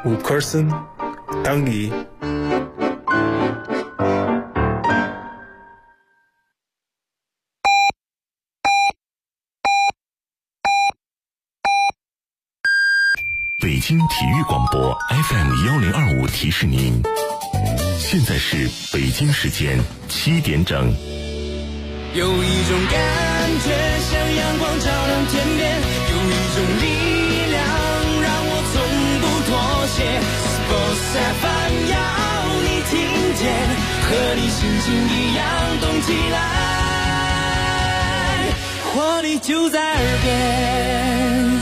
5% 等于北京体育广播 FM1025提示您，现在是北京时间7点整。 有一种感觉像阳光照亮天边，有一种力量让我从不妥协。Sports FM 要你听见，和你心情一样动起来，活力就在耳边。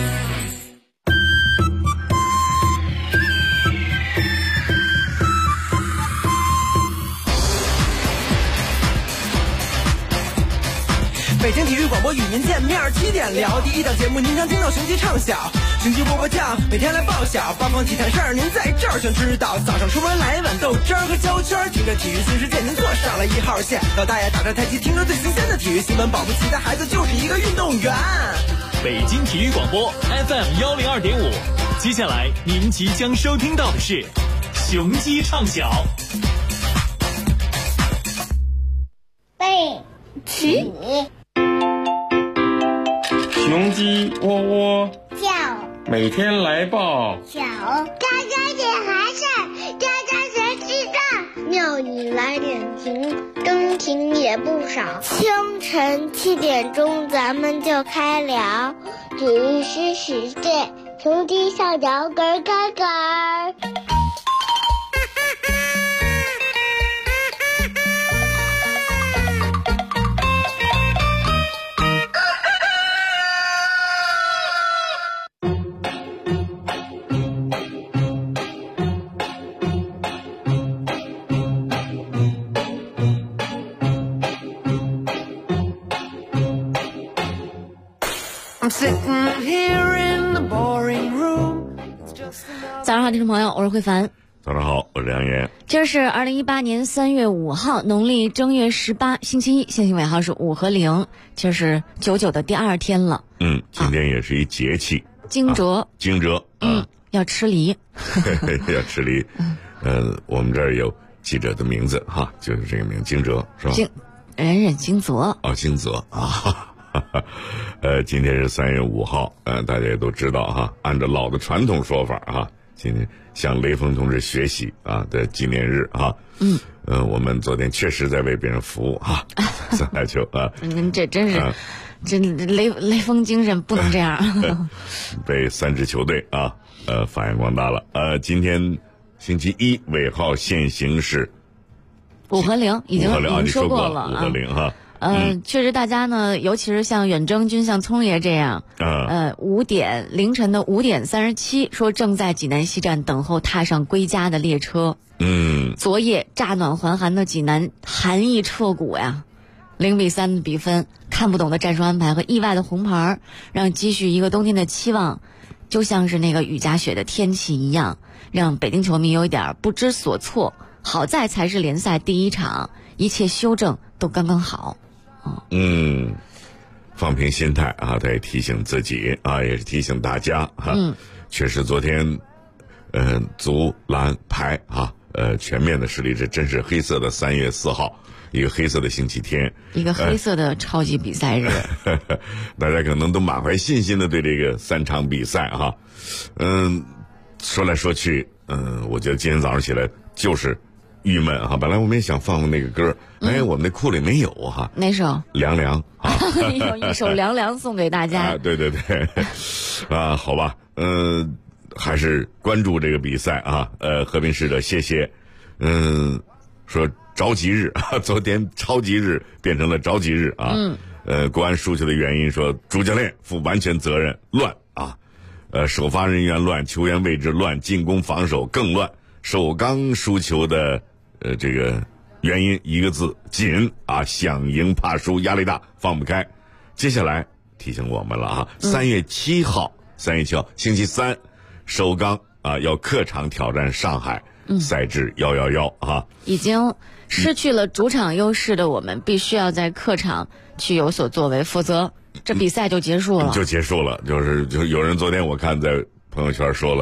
北京体育广播与您见面，7点聊第一档节目，您将听到雄鸡唱晓，雄鸡波波酱，每天来报晓，八卦体坛事儿，您在这儿全知道。早上出门来一碗豆汁儿和焦圈，听着体育新世界，您坐上了1号线。老大爷打着太极，听着最新鲜的体育新闻，保不齐的孩子就是一个运动员。 北京体育广播 FM102.5，接下来您即将收听到的是雄鸡唱晓。 背起。 雄鸡窝窝叫， 每天来报小，家家点寒事，家家全知道。庙里来点情，灯情也不少。清晨7点钟，咱们就开聊。体育新世界，雄鸡上摇杆杆杆。 早上好，听众朋友，我是慧凡。 早上好，我是梁岩。 今儿是2018年3月5号，农历正月18，星期一，星星尾号是5和0，今儿是99的第2天了。 今天也是一节气， 惊蛰。 惊蛰， 要吃梨。 要吃梨。我们这儿有记者的名字哈，就是这个名惊蛰是吧？ 人人惊蛰。 惊蛰啊。今天是3月5号，大家也都知道哈，按照老的传统说法哈，今天向雷锋同志学习啊的纪念日哈。我们昨天确实在为别人服务哈，三大球啊。 您这真是，这雷锋精神不能这样。 被3支球队啊，发扬光大了。今天星期一尾号限行是 5和0，已经说过了 5和0哈。 确实大家呢，尤其是像远征军像聪爷这样，凌晨的5点37说正在济南西站等候踏上归家的列车。昨夜乍暖还寒的济南寒意彻骨呀，0-3的比分，看不懂的战术安排和意外的红牌，让积蓄一个冬天的期望就像是那个雨夹雪的天气一样，让北京球迷有一点不知所措。好在才是联赛第1场，一切修正都刚刚好。 放平心态啊，他也提醒自己啊，也是提醒大家哈。确实昨天足篮排啊，全面的实力，这真是黑色的3月4号，一个黑色的星期天，一个黑色的超级比赛日。 大家可能都满怀信心的对这个3场比赛哈，说来说去，我觉得今天早上起来就是郁闷哈。本来我们也想放那个歌，我们那库里没有哈。 哪首？ 凉凉啊。 有一首凉凉送给大家。 对对对。好吧，还是关注这个比赛啊。和平使者谢谢，说着急日，昨天超级日变成了着急日啊。国安输球的原因说主教练负完全责任，乱啊。首发人员乱，球员位置乱，进攻防守更乱。首钢输球的这个原因一个字，紧啊，想赢怕输，压力大，放不开。接下来提醒我们了啊，3月7号星期三，首钢啊要客场挑战上海，赛制111啊。已经失去了主场优势的我们，必须要在客场去有所作为，否则这比赛就结束了。 就有人昨天我看在朋友圈说了，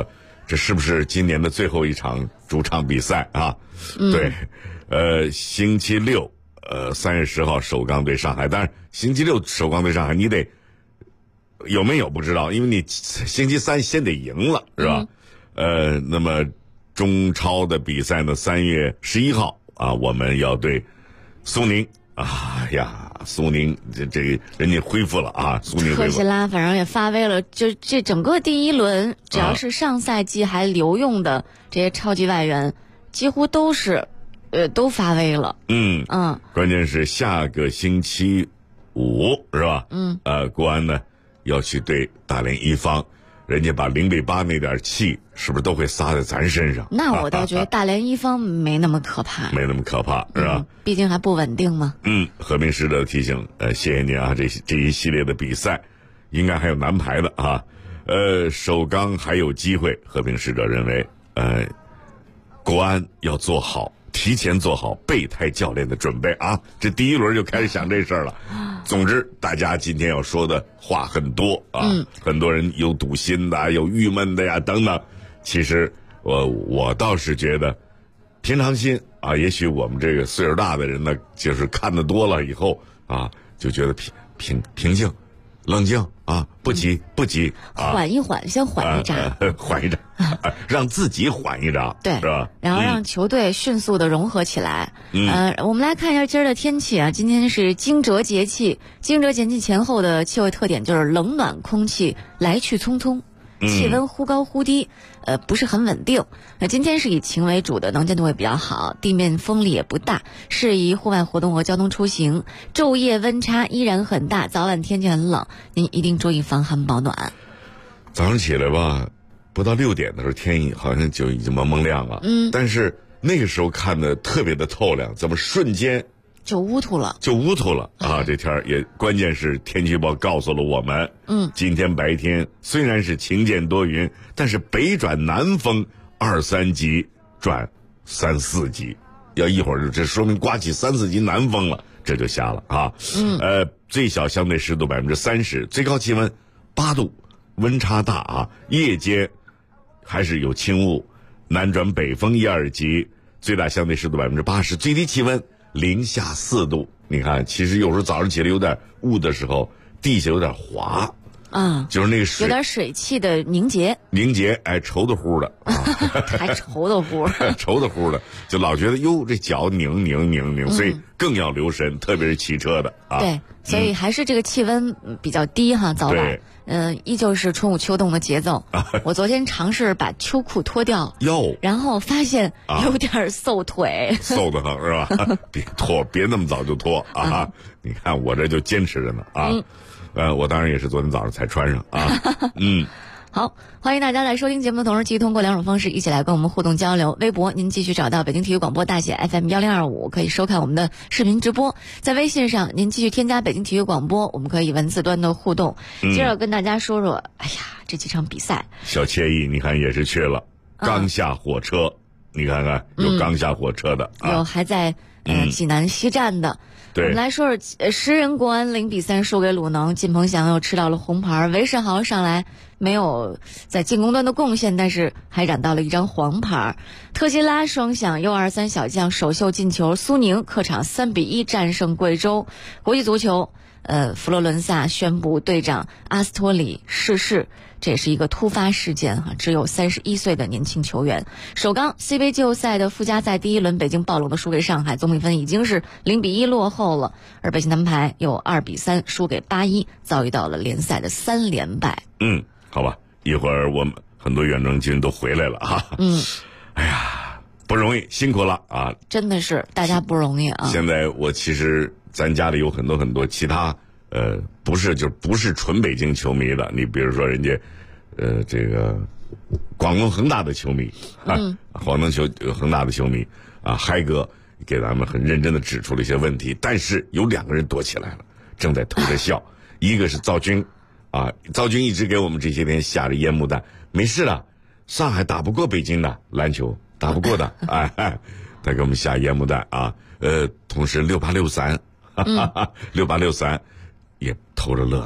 这是不是今年的最后一场主场比赛啊？对，星期六，3月10号首钢对上海，但是星期六首钢对上海，你得有没有不知道，因为你星期三先得赢了，是吧？那么中超的比赛呢，3月11号啊，我们要对苏宁。哎呀，苏宁这人家恢复了啊！苏宁特西拉反正也发威了，就这整个第一轮，只要是上赛季还留用的这些超级外援，几乎都是，都发威了。 关键是下个星期五是吧？国安呢要去对大连一方，人家把0-8那点气是不是都会撒在咱身上？ 那我倒觉得大连一方没那么可怕， 没那么可怕是吧？ 毕竟还不稳定嘛。 和平使者提醒，谢谢您啊，这一系列的比赛应该还有难排的啊。首钢还有机会，和平使者认为，国安要做好。提前做好备胎教练的准备啊！这第一轮就开始想这事儿了。总之，大家今天要说的话很多啊，很多人有堵心的，有郁闷的呀，等等。其实我倒是觉得平常心啊。也许我们这个岁数大的人呢，就是看得多了以后啊，就觉得平静、冷静啊，不急啊， 缓一缓，先缓一闸， 缓一闸，让自己缓一闸， 对， 是吧？ 然后让球队迅速的融合起来。我们来看一下今儿的天气啊，今天是惊蛰节气，惊蛰节气前后的气候特点就是冷暖空气来去匆匆。气温忽高忽低，不是很稳定。那今天是以晴为主的，能见度会比较好，地面风力也不大，适宜户外活动和交通出行。昼夜温差依然很大，早晚天气很冷，您一定注意防寒保暖。 早上起来吧，不到6点的时候，天好像就已经蒙蒙亮了。但是那个时候看的特别的透亮，怎么瞬间就乌秃了啊！这天也关键是天气预报告诉了我们，今天白天虽然是晴间多云，但是北转南风2、3级转3、4级，要一会儿这说明刮起3、4级南风了，这就瞎了啊！最小相对湿度30%，最高气温8度，温差大啊！夜间还是有轻雾，南转北风1、2级，最大相对湿度80%，最低气温零下4度。你看，其实有时候早上起来有点雾的时候，地下有点滑啊， 就是那个水有点水汽的凝结， 哎，稠的乎的啊， 还稠的乎， 稠的乎的，就老觉得哟，这脚拧，所以更要留神，特别是骑车的啊。 对，所以还是这个气温比较低哈，早晚。依旧是春捂秋冻的节奏。我昨天尝试把秋裤脱掉，然后发现有点瘦腿， 瘦得很是吧？别那么早就脱啊！你看我这就坚持着呢啊。我当然也是昨天早上才穿上啊。 好，欢迎大家来收听节目的同时，继续通过2种方式一起来跟我们互动交流。微博您继续找到北京体育广播大写 FM1025，可以收看我们的视频直播。在微信上您继续添加北京体育广播，我们可以文字端的互动。接着跟大家说说，哎呀，这几场比赛， 小惬意，你看也是去了，刚下火车，你看看有刚下火车的， 有还在济南西站的。我们来说说诗人国安0-3输给鲁能，靳鹏翔又吃到了红牌，韦世豪上来没有在进攻端的贡献，但是还染到了一张黄牌。特西拉双响，U23小将首秀进球，苏宁客场3-1战胜贵州。国际足球，佛罗伦萨宣布队长阿斯托里逝世，这也是一个突发事件哈，只有31岁的年轻球员。首钢 C 杯季后赛的附加赛第一轮，北京暴龙的输给上海，总比分已经是0-1落后了，而北京南排又2-3输给8-1，遭遇到了联赛的3连败。 好吧，一会儿我们很多远征军都回来了啊。哎呀，不容易，辛苦了啊！ 真的是大家不容易啊。 现在我其实咱家里有很多其他不是纯北京球迷的，你比如说人家这个广东恒大的球迷啊，广东恒大的球迷啊，嗨哥给咱们很认真的指出了一些问题，但是有2个人躲起来了，正在偷着笑。一个是赵军啊，赵军一直给我们这些天下着烟幕弹，没事的，上海打不过北京的篮球，打不过的，他给我们下烟幕弹啊。同时6863，6863也偷着乐呢。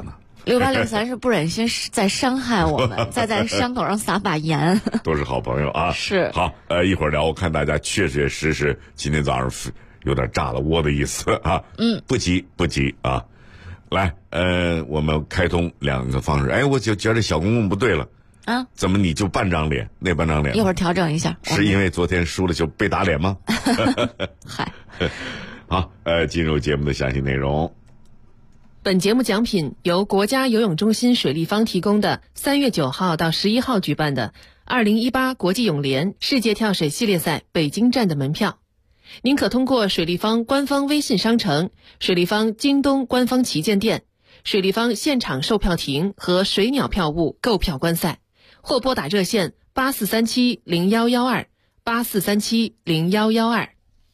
6863是不忍心再伤害我们，再在伤口上撒把盐。 都是好朋友啊。 是。 好，一会儿聊，我看大家确确实实今天早上有点炸了窝的意思啊。不急啊。来，我们开通2个方式。哎，我就觉得小公公不对了啊，怎么你就半张脸，那半张脸？ 一会儿调整一下。 是因为昨天输了就被打脸吗？ 嗨。 好，进入节目的详细内容。 本节目奖品由国家游泳中心水立方提供的3月9号到11号举办的2018国际泳联世界跳水系列赛北京站的门票。您可通过水立方官方微信商城、水立方京东官方旗舰店、水立方现场售票亭和水鸟票务购票观赛，或拨打热线84370112 84370112。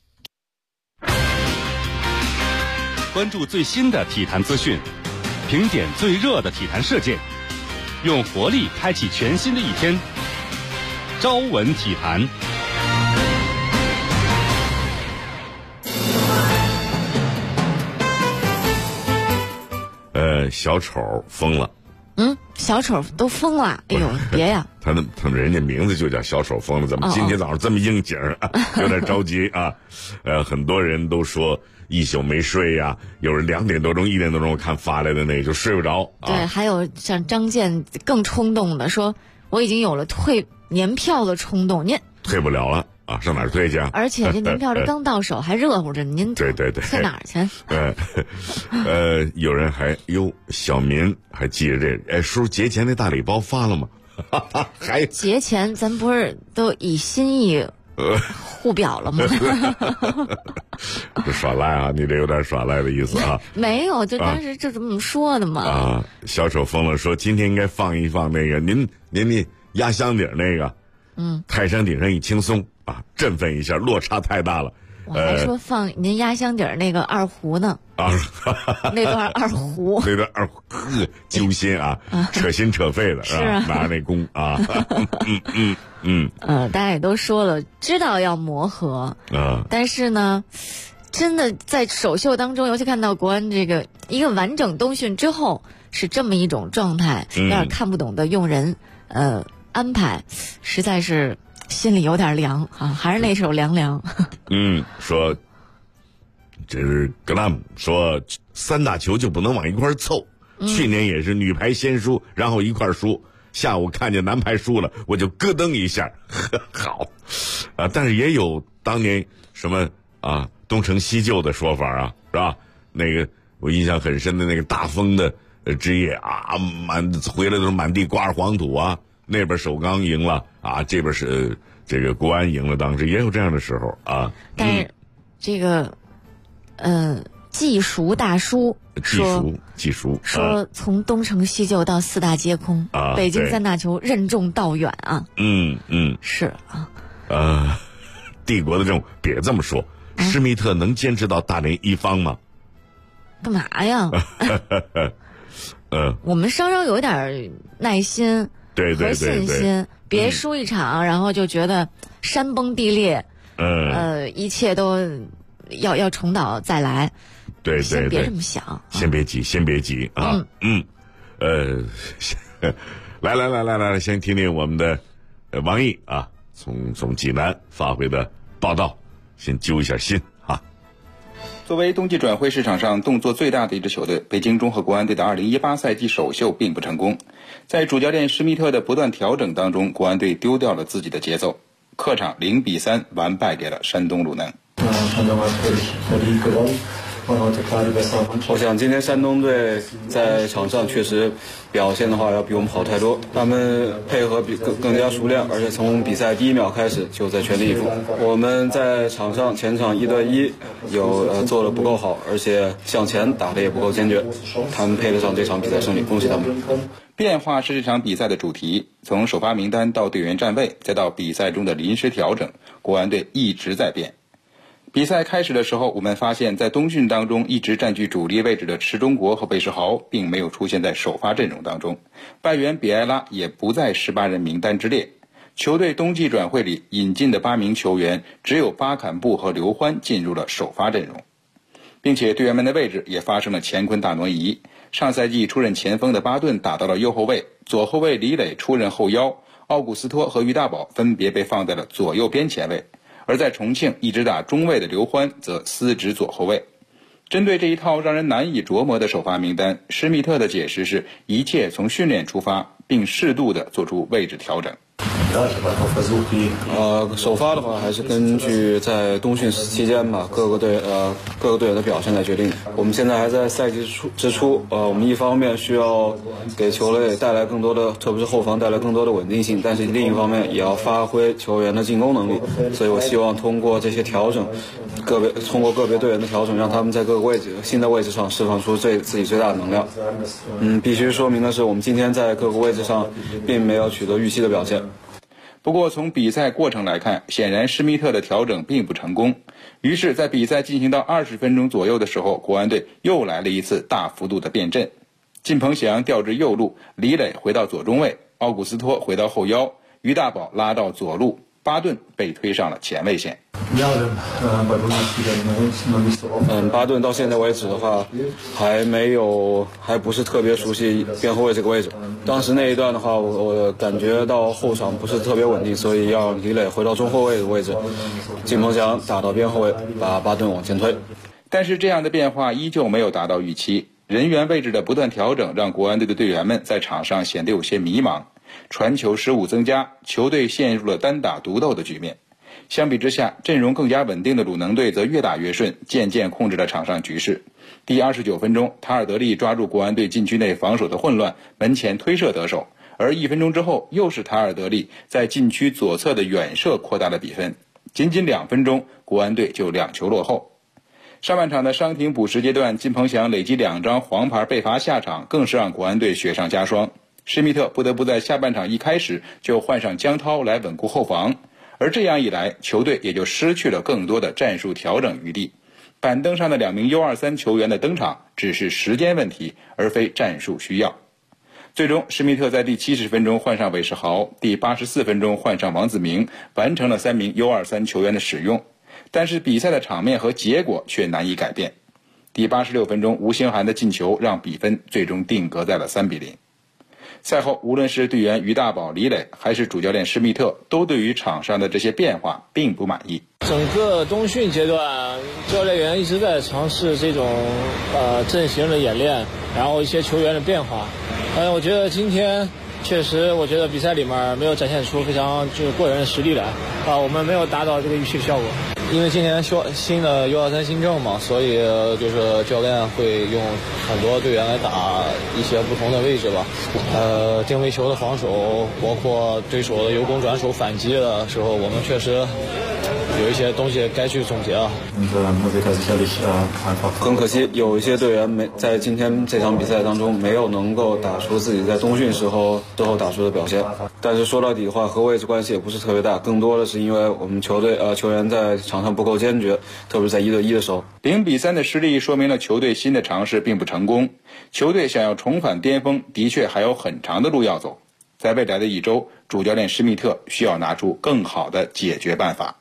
关注最新的体坛资讯，评点最热的体坛事件，用活力开启全新的一天。朝闻体坛。 小丑疯了。 小丑都疯了。哎呦，别呀！ 他们人家名字就叫小丑疯了，怎么今天早上这么应景啊？有点着急啊。很多人都说一宿没睡呀，有人2点多钟、1点多钟看发来的那个就睡不着。 对，还有像张健更冲动的说，我已经有了退年票的冲动。您退不了了啊，上哪儿退去啊？ 而且这年票这刚到手还热乎着，您对， 退哪儿去？ 有人还小民还记着这叔节前那大礼包发了吗？还节前咱不是都以心意互表了吗？ 耍赖啊！你这有点耍赖的意思啊？ 没有，就当时就这么说的嘛。 啊，小丑疯了，说今天应该放一放那个您压箱底那个，泰山顶上一轻松啊，振奋一下，落差太大了。 我还说放您压箱底那个二胡呢。那段二胡， 那段二胡揪心啊，扯心扯肺的是吧？拿着那弓啊。 大家也都说了，知道要磨合但是呢，真的在首秀当中，尤其看到国安这个一个完整冬训之后是这么一种状态，有点看不懂的用人安排，实在是心里有点凉啊，还是那首凉凉。 说这是格拉姆说3大球就不能往一块凑，去年也是女排先输，然后一块输，下午看见男排输了，我就咯噔一下，好啊！但是也有当年什么东成西就的说法啊，是吧？那个我印象很深的那个大风的之夜啊，回来都是满地刮着黄土啊，那边首钢赢了啊，这边是这个国安赢了，当时也有这样的时候啊。 但是这个技熟大叔技熟说从东成西就到4大皆空啊，北京3大球任重道远啊。是啊。 帝国的这种别这么说，施密特能坚持到大连一方吗？ 干嘛呀？我们稍稍有点耐心和信心，别输一场然后就觉得山崩地裂，一切都要重蹈再来。 对， 先别这么想， 先别急啊。来，先听听我们的王毅啊，从济南发回的报道，先揪一下心啊。 作为冬季转会市场上动作最大的一支球队，北京中赫国安队的2018赛季首秀并不成功。在主教练施密特的不断调整当中，国安队丢掉了自己的节奏，客场0-3完败给了山东鲁能。 我想今天山东队在场上确实表现的话要比我们好太多，他们配合更加熟练，而且从比赛第1秒开始就在全力以赴。我们在场上前场1对1做得不够好，而且向前打得也不够坚决，他们配得上这场比赛胜利，恭喜他们。 变化是这场比赛的主题，从首发名单到队员站位，再到比赛中的临时调整，国安队一直在变。比赛开始的时候，我们发现在冬训当中一直占据主力位置的池忠国和贝世豪并没有出现在首发阵容当中，外援比埃拉也不在18人名单之列。球队冬季转会里引进的8名球员，只有巴坎布和刘欢进入了首发阵容。 并且队员们的位置也发生了乾坤大挪移。上赛季出任前锋的巴顿打到了右后卫，左后卫李磊出任后腰，奥古斯托和于大宝分别被放在了左右边前卫，而在重庆一直打中卫的刘欢则司职左后卫。针对这一套让人难以琢磨的首发名单，施密特的解释是一切从训练出发，并适度地做出位置调整。 首发的话还是根据在冬训期间吧，各个队员的表现来决定。我们现在还在赛季之初，我们一方面需要给球队带来更多的，特别是后防带来更多的稳定性，但是另一方面也要发挥球员的进攻能力。所以我希望通过这些调整，通过个别队员的调整，让他们在各个新的位置上释放出自己最大的能量。必须说明的是，我们今天在各个位置上并没有取得预期的表现。 不过从比赛过程来看，显然施密特的调整并不成功。于是在比赛进行到20分钟左右的时候，国安队又来了一次大幅度的变阵。靳鹏翔调至右路，李磊回到左中卫，奥古斯托回到后腰，于大宝拉到左路，巴顿被推上了前卫线。 巴顿到现在为止的话，还不是特别熟悉边后卫这个位置。当时那一段的话，我感觉到后场不是特别稳定，所以让李磊回到中后卫的位置，靳鹏翔打到边后卫，把巴顿往前推。 但是这样的变化依旧没有达到预期，人员位置的不断调整让国安队的队员们在场上显得有些迷茫，传球失误增加，球队陷入了单打独斗的局面。相比之下，阵容更加稳定的鲁能队则越打越顺，渐渐控制了场上局势。第29分钟，塔尔德利抓住国安队禁区内防守的混乱，门前推射得手，而1分钟之后，又是塔尔德利在禁区左侧的远射扩大了比分。仅仅2分钟，国安队就2球落后。上半场的伤停补时阶段，靳鹏翔累积2张黄牌被罚下场，更是让国安队雪上加霜。施密特不得不在下半场一开始就换上江涛来稳固后防，而这样一来，球队也就失去了更多的战术调整余地。板凳上的2名 U23 球员的登场只是时间问题，而非战术需要。最终，施密特在第70分钟换上韦世豪，第84分钟换上王子明，完成了3名 U23 球员的使用。但是比赛的场面和结果却难以改变。第86分钟，吴兴涵的进球让比分最终定格在了3-0。赛后，无论是队员于大宝、李磊，还是主教练施密特，都对于场上的这些变化并不满意。 整个冬训阶段，教练员一直在尝试这种阵型的演练，然后一些球员的变化。我觉得今天确实，我觉得比赛里面没有展现出非常就是过人的实力来我们没有达到这个预期的效果。 因为今年新的 U23 新政嘛，所以就是教练会用很多队员来打一些不同的位置吧。定位球的防守，包括对手的由攻转守反击的时候，我们确实有一些东西该去总结啊。 很可惜，有一些队员在今天这场比赛当中没有能够打出自己在冬训时候打出的表现。但是说到底的话，和位置关系也不是特别大，更多的是因为我们球员在场上不够坚决，特别是在1对1的时候。 0-3的失利说明了球队新的尝试并不成功，球队想要重返巅峰的确还有很长的路要走。在未来的一周，主教练施密特需要拿出更好的解决办法。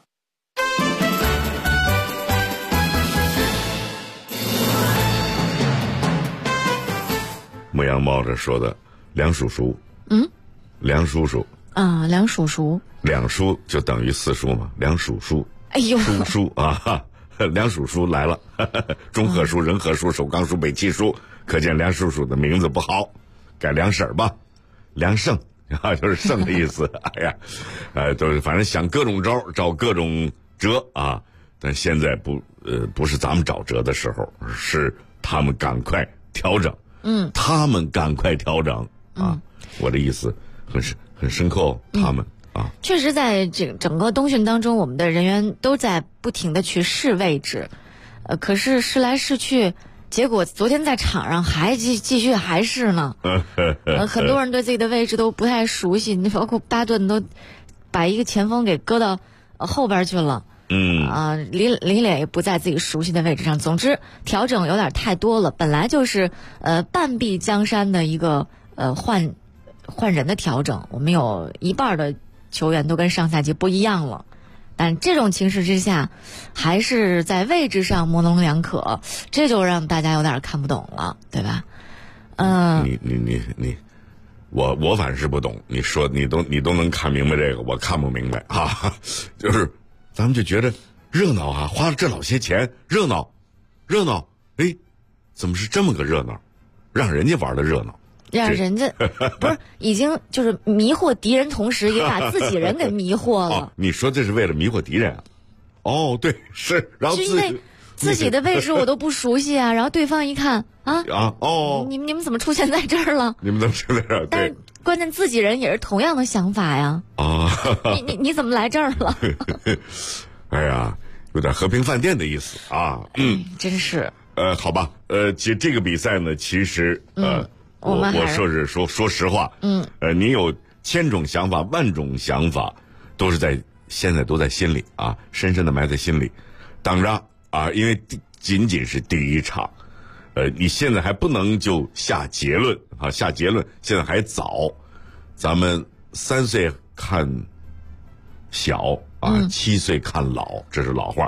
牧羊猫这说的梁叔叔，梁叔叔啊，梁叔叔 ，2叔就等于4叔嘛，梁叔叔， 哎呦， 叔啊，梁叔叔来了，中和叔、仁和叔、首钢叔、北七叔，可见梁叔叔的名字不好，改梁婶吧，梁胜啊，就是胜的意思。哎呀，都是反正想各种招，找各种辙啊，但现在不是咱们找辙的时候，是他们赶快调整。他们赶快调整啊！我的意思很深刻，他们啊， 确实在整个冬训当中，我们的人员都在不停的去试位置，可是试来试去，结果昨天在场上还继续还是呢。很多人对自己的位置都不太熟悉，包括巴顿都把一个前锋给搁到后边去了。李磊不在自己熟悉的位置上。总之，调整有点太多了。本来就是半壁江山的一个换人的调整，我们有一半的球员都跟上赛季不一样了。 但这种情势之下，还是在位置上模棱两可，这就让大家有点看不懂了，对吧？ 我反正是不懂。你说你都能看明白这个，我看不明白啊。就是咱们就觉得热闹啊，花了这老些钱，热闹，哎，怎么是这么个热闹？让人家玩的热闹。 让人家不是已经就是迷惑敌人，同时也把自己人给迷惑了。 你说这是为了迷惑敌人啊？哦，对，是，然后因为自己的位置我都不熟悉啊，然后对方一看你们怎么出现在这儿了？ 你们怎么出现在这儿？ 但是关键自己人也是同样的想法呀。你怎么来这儿了？ 哎呀，有点和平饭店的意思啊。 真是。 好吧，这个比赛呢，其实我说实话，你有千种想法、万种想法，现在都在心里啊，深深的埋在心里，等着啊，因为仅仅是第一场，你现在还不能就下结论啊，现在还早，咱们3岁看小啊，7岁看老，这是老话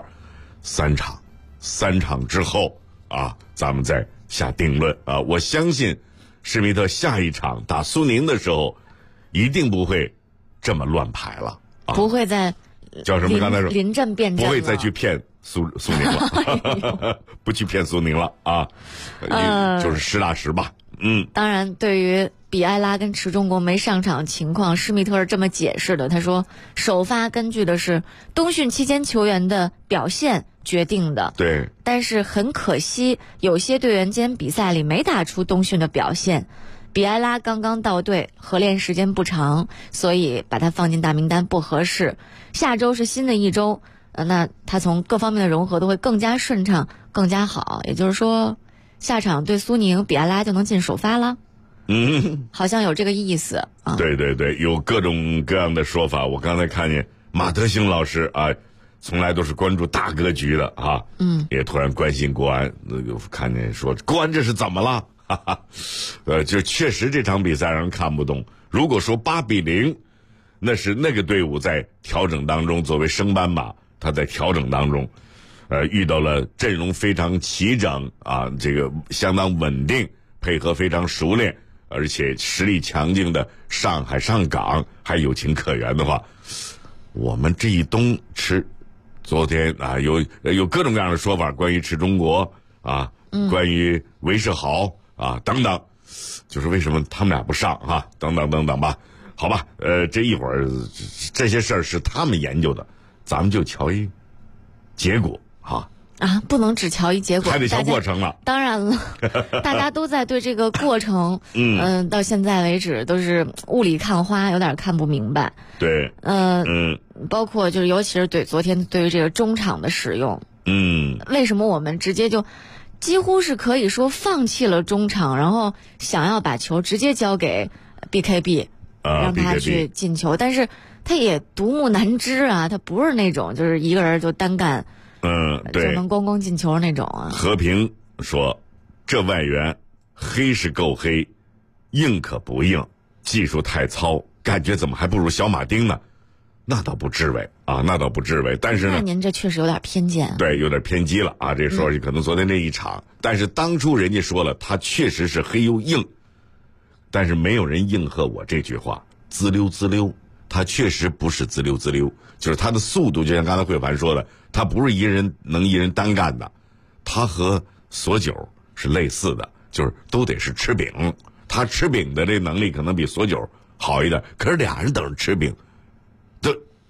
，3场之后啊，咱们再下定论啊，我相信。施密特下一场打苏宁的时候，一定不会这么乱排了， 不会再叫什么？刚才说临阵变阵， 不会再去骗苏宁了，不去骗苏宁了啊，就是实打实吧。 当然，对于比埃拉跟池忠国没上场情况，施密特是这么解释的，他说首发根据的是冬训期间球员的表现决定的， 对， 但是很可惜，有些队员今天比赛里没打出冬训的表现。比埃拉刚刚到队，合练时间不长，所以把他放进大名单不合适。下周是新的一周，那他从各方面的融合都会更加顺畅，更加好。也就是说，下场对苏宁，比埃拉就能进首发了。好像有这个意思啊。 对对对，有各种各样的说法。我刚才看见马德兴老师啊。从来都是关注大格局的啊，也突然关心国安，看见说国安这是怎么了？哈哈，就确实这场比赛让人看不懂。如果说8-0，那是那个队伍在调整当中，作为升班马，他在调整当中，遇到了阵容非常齐整啊，这个相当稳定，配合非常熟练，而且实力强劲的上海上港还有情可原的话，我们这一冬吃。昨天啊，有各种各样的说法，关于池忠国啊，关于韦世豪啊等等，就是为什么他们俩不上啊？等等吧，好吧，这一会儿这些事儿是他们研究的，咱们就瞧一结果啊。 不能只瞧一结果， 还得瞧过程了。 当然了，大家都在对这个过程，到现在为止都是雾里看花，有点看不明白。 对， 包括就是尤其是昨天对于这个中场的使用，为什么我们直接就几乎是可以说放弃了中场，然后想要把球直接交给 BKB，让他去进球，但是他也独木难支啊，他不是那种就是一个人就单干。 对， 就能咣进球那种啊。 和平说，这外援黑是够黑，硬可不硬，技术太糙，感觉怎么还不如小马丁呢？那倒不至于啊，但是呢， 那您这确实有点偏见。 对，有点偏激了啊。这说可能昨天这一场，但是当初人家说了，他确实是黑又硬，但是没有人应和我这句话，滋溜，他确实不是滋溜，就是他的速度，就像刚才慧凡说的。他不是一人单干的，他和索九是类似的，就是都得是吃饼。他吃饼的这能力可能比索九好一点，可是俩人等着吃饼，对，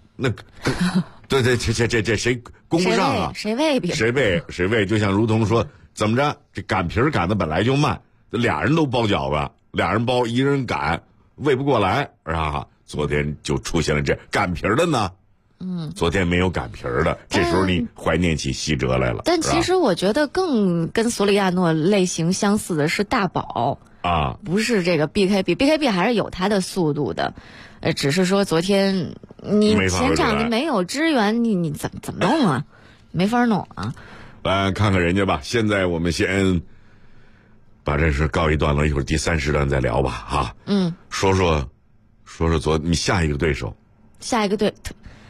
这谁供不上啊？ 谁喂饼？ 谁喂？就像如同说，怎么着？这擀皮擀的本来就慢，俩人都包饺子，俩人包，一人擀，喂不过来，是吧？昨天就出现了这擀皮的呢。昨天没有擀皮的，这时候你怀念起西哲来了。 但其实我觉得更跟索里亚诺类型相似的是大宝啊， 不是这个 BKB 还是有他的速度的，只是说昨天你前场你没有支援，你怎么弄啊？没法弄啊。 来看看人家吧，现在我们先把这事告一段落，一会儿第3时段再聊吧，哈。说说你下一个对手。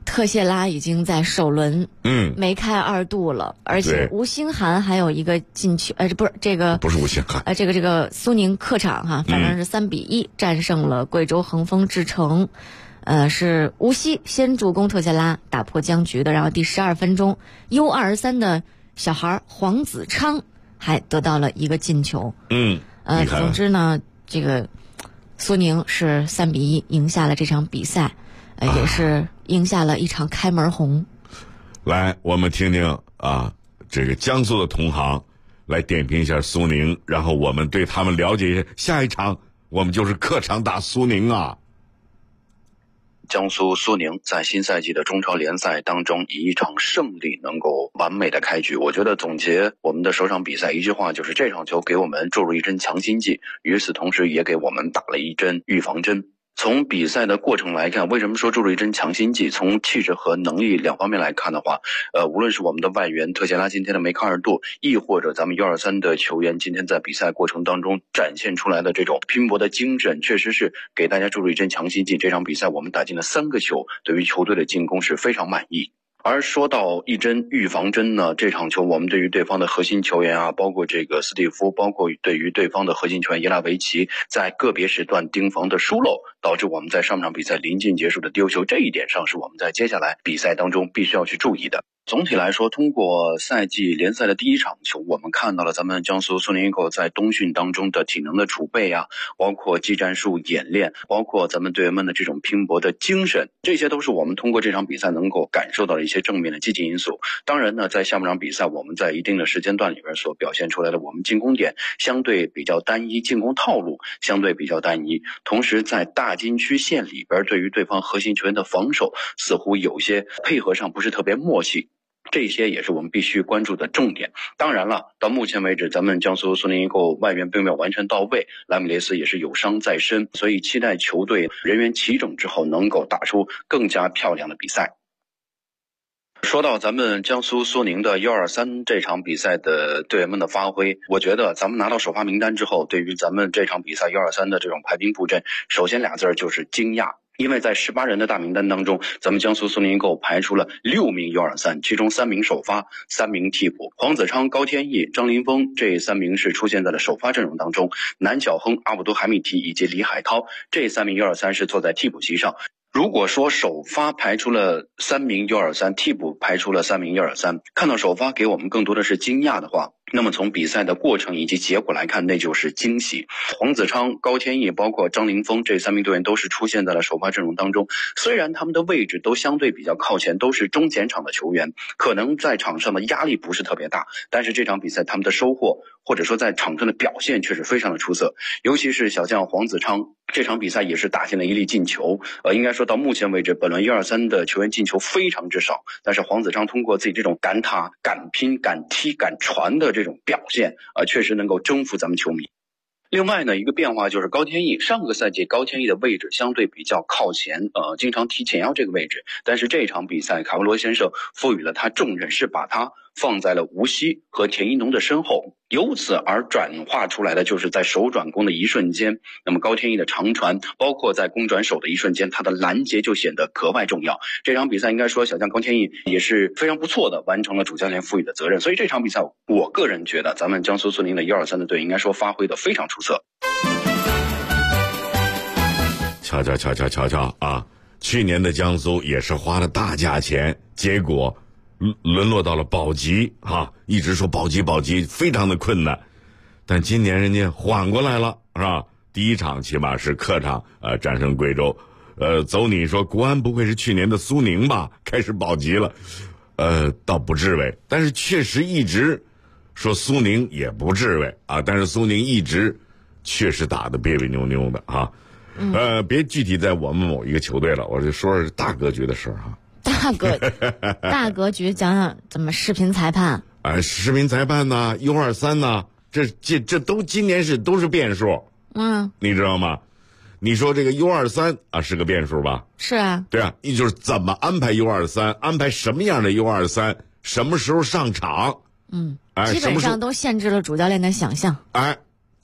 特谢拉已经在首轮梅开2度了，而且吴兴涵还有一个进球，不是这个不是吴兴涵， 这个苏宁客场哈，反正是3-1战胜了贵州恒丰智诚。是无锡先助攻特谢拉打破僵局的，然后第12分钟 U23 的小孩黄子昌还得到了一个进球。总之呢，这个苏宁是3-1赢下了这场比赛，也是赢下了一场开门红。 来，我们听听这个江苏的同行来点评一下苏宁，然后我们对他们了解一下。下一场我们就是客场打苏宁啊。 江苏苏宁在新赛季的中超联赛当中以一场胜利能够完美的开局。我觉得总结我们的首场比赛一句话，就是这场球给我们注入一针强心剂，与此同时也给我们打了一针预防针。从比赛的过程来看，为什么说注入一针强心剂？从气质和能力两方面来看的话，无论是我们的外援特谢拉今天的梅开2度，亦或者咱们123的球员今天在比赛过程当中展现出来的这种拼搏的精神，确实是给大家注入一针强心剂。这场比赛我们打进了3个球，对于球队的进攻是非常满意。而说到一针预防针呢，这场球我们对于对方的核心球员包括这个斯蒂夫，包括对于对方的核心球员耶拉维奇，在个别时段盯防的疏漏，导致我们在上场比赛临近结束的丢球，这一点上是我们在接下来比赛当中必须要去注意的。总体来说，通过赛季联赛的第一场球，我们看到了咱们江苏苏宁易购在冬训当中的体能的储备包括技战术演练，包括咱们队员们的这种拼搏的精神，这些都是我们通过这场比赛能够感受到的一些正面的积极因素。当然呢，在下半场比赛我们在一定的时间段里边所表现出来的我们进攻点相对比较单一，进攻套路相对比较单一，同时在大禁区线里边对于对方核心球员的防守似乎有些配合上不是特别默契，这些也是我们必须关注的重点。当然了，到目前为止咱们江苏苏宁易购外援并没有完全到位，莱米雷斯也是有伤在身，所以期待球队人员齐整之后能够打出更加漂亮的比赛。说到咱们江苏苏宁的123这场比赛的队员们的发挥，我觉得咱们拿到首发名单之后，对于咱们这场比赛123的这种排兵布阵，首先俩字就是惊讶。因为在18人的大名单当中，咱们江苏苏宁易购排出了6名123，其中3名首发，3名替补。黄子昌、高天意、张林峰这3名是出现在了首发阵容当中，南小亨、阿卜杜海米提以及李海涛这3名123是坐在替补席上。如果说首发排出了3名123，替补排出了3名123，看到首发给我们更多的是惊讶的话，那么从比赛的过程以及结果来看，那就是惊喜。黄子昌、高天意包括张林峰这3名队员都是出现在了首发阵容当中，虽然他们的位置都相对比较靠前，都是中前场的球员，可能在场上的压力不是特别大，但是这场比赛他们的收获或者说在场上的表现却是非常的出色。尤其是小将黄子昌，这场比赛也是打进了一粒进球。应该说到目前为止，本轮123的球员进球非常之少，但是黄子昌通过自己这种敢打、敢拼、敢踢、敢传的这种表现确实能够征服咱们球迷。另外呢，一个变化就是高天意，上个赛季高天意的位置相对比较靠前，经常踢前腰这个位置，但是这场比赛卡维罗先生赋予了他重任，是把他放在了吴曦和田一农的身后，由此而转化出来的就是在手转攻的一瞬间，那么高天意的长传，包括在攻转手的一瞬间，他的拦截就显得格外重要。这场比赛应该说小将高天意也是非常不错的完成了主教练赋予的责任，所以这场比赛我个人觉得咱们江苏苏宁的123的队应该说发挥的非常出色。 瞧啊，去年的江苏也是花了大价钱，结果沦落到了保级一直说保级非常的困难，但今年人家缓过来了，是吧？第一场起码是客场战胜贵州，走你说国安不会是去年的苏宁吧？开始保级了，倒不至于，但是确实一直说苏宁也不至于但是苏宁一直确实打得别别扭扭的别具体在我们某一个球队了，我就说是大格局的事大格局讲讲怎么视频裁判视频裁判呐，U23呐，这都今年都是变数，你知道吗？你说这个 U23是个变数吧？ 是啊， 对啊，就是怎么安排 U23， 安排什么样的 U23， 什么时候上场， 基本上都限制了主教练的想象。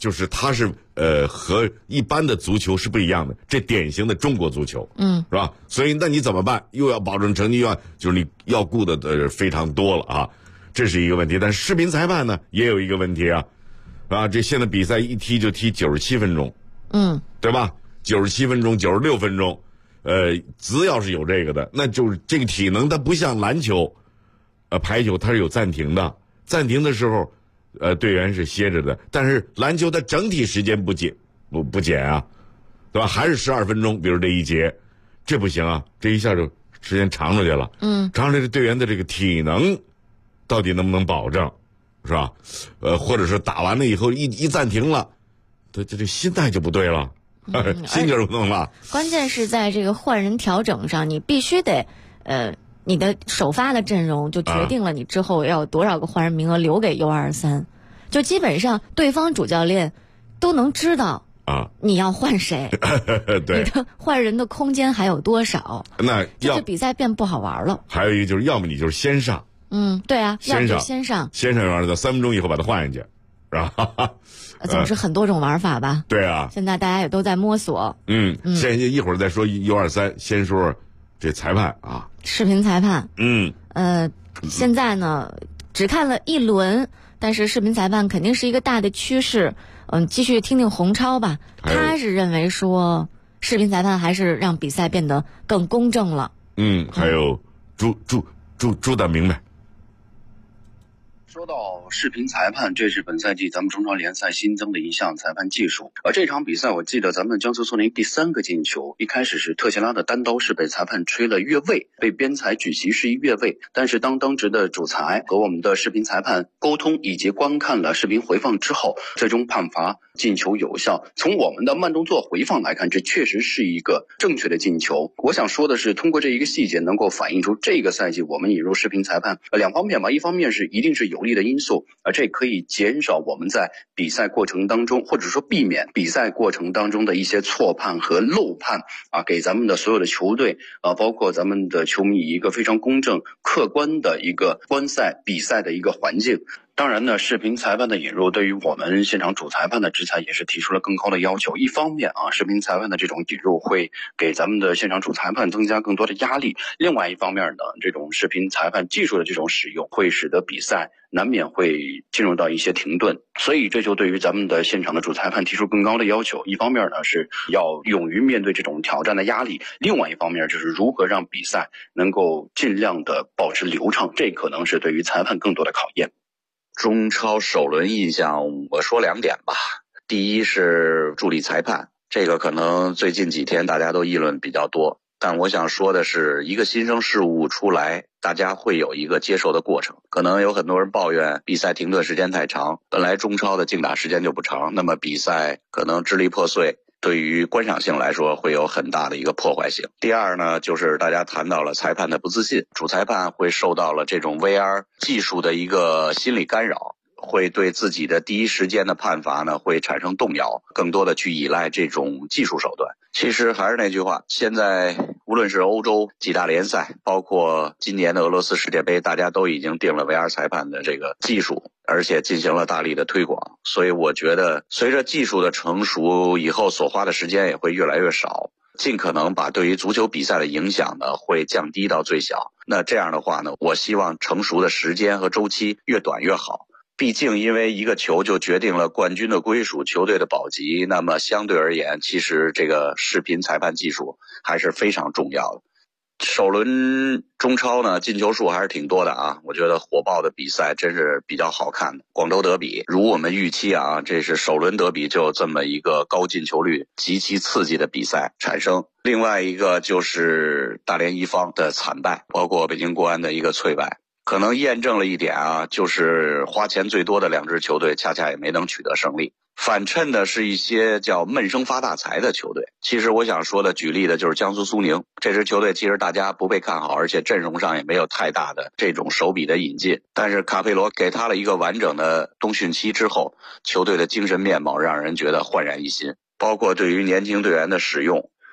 就是它是和一般的足球是不一样的，这典型的中国足球，是吧？所以那你怎么办？又要保证成绩，就是你要顾的非常多了啊，这是一个问题。但是视频裁判呢也有一个问题啊，这现在比赛一踢就踢97分钟，对吧？97分钟、96分钟，只要是有这个的，那就是这个体能它不像篮球、排球它是有暂停的，暂停的时候。队员是歇着的，但是篮球的整体时间不减啊，对吧？还是12分钟，比如这一节，这不行啊，这一下就时间长出去了。长出来，这队员的这个体能到底能不能保证，是吧？或者是打完了以后一暂停了，这心态就不对了，心劲儿不弄了。 关键是在这个换人调整上，你必须得你的首发的阵容就决定了你之后要有多少个换人名额留给 U23，就基本上对方主教练都能知道你要换谁， 对， 你的换人的空间还有多少， 那这就比赛变不好玩了。 还有一个就是，要么你就是先上， 对啊，要么就先上完了，在3分钟以后把他换下去，是吧？ 总是很多种玩法吧？ 对啊， 现在大家也都在摸索。 现在一会儿再说 U23，先说这裁判啊。 视频裁判，现在呢只看了一轮，但是视频裁判肯定是一个大的趋势。继续听听洪超吧，他是认为说视频裁判还是让比赛变得更公正了。 还有朱大明白。 说到视频裁判，这是本赛季咱们中超联赛新增的一项裁判技术。而这场比赛，我记得咱们江苏苏宁第3个进球，一开始是特谢拉的单刀是被裁判吹了越位，被边裁举旗示意越位。但是当值的主裁和我们的视频裁判沟通以及观看了视频回放之后，最终判罚进球有效。从我们的慢动作回放来看，这确实是一个正确的进球。我想说的是，通过这一个细节能够反映出这个赛季我们引入视频裁判两方面吧，一方面是一定是有利的因素，这可以减少我们在比赛过程当中，或者说避免比赛过程当中的一些错判和漏判给咱们的所有的球队包括咱们的球迷一个非常公正客观的一个观赛比赛的一个环境。当然呢，视频裁判的引入对于我们现场主裁判的执裁也是提出了更高的要求。一方面视频裁判的这种引入会给咱们的现场主裁判增加更多的压力，另外一方面呢，这种视频裁判技术的这种使用会使得比赛难免会进入到一些停顿，所以这就对于咱们的现场的主裁判提出更高的要求。一方面呢是要勇于面对这种挑战的压力，另外一方面就是如何让比赛能够尽量的保持流畅，这可能是对于裁判更多的考验。 中超首轮印象我说2点吧。第一是助理裁判，这个可能最近几天大家都议论比较多，但我想说的是，一个新生事物出来，大家会有一个接受的过程。可能有很多人抱怨比赛停顿时间太长，本来中超的竞打时间就不长，那么比赛可能支离破碎，对于观赏性来说会有很大的一个破坏性。第二呢，就是大家谈到了裁判的不自信，主裁判会受到了这种 VR 技术的一个心理干扰，会对自己的第一时间的判罚呢会产生动摇，更多的去依赖这种技术手段。其实还是那句话，现在无论是欧洲几大联赛，包括今年的俄罗斯世界杯，大家都已经定了 VR 裁判的这个技术，而且进行了大力的推广。所以我觉得随着技术的成熟，以后所花的时间也会越来越少，尽可能把对于足球比赛的影响呢会降低到最小。那这样的话呢，我希望成熟的时间和周期越短越好。毕竟因为一个球就决定了冠军的归属，球队的保级，那么相对而言，其实这个视频裁判技术还是非常重要的。首轮中超呢，进球数还是挺多的啊，我觉得火爆的比赛真是比较好看的。广州德比如我们预期啊，这是首轮德比就有这么一个高进球率极其刺激的比赛产生。另外一个就是大连一方的惨败，包括北京国安的一个脆败，可能验证了一点啊，就是花钱最多的2支球队恰恰也没能取得胜利。反衬的是一些叫闷声发大财的球队。其实我想说的举例的就是江苏苏宁这支球队，其实大家不被看好，而且阵容上也没有太大的这种手笔的引进，但是卡佩罗给他了一个完整的冬训期之后，球队的精神面貌让人觉得焕然一新。包括对于年轻队员的使用，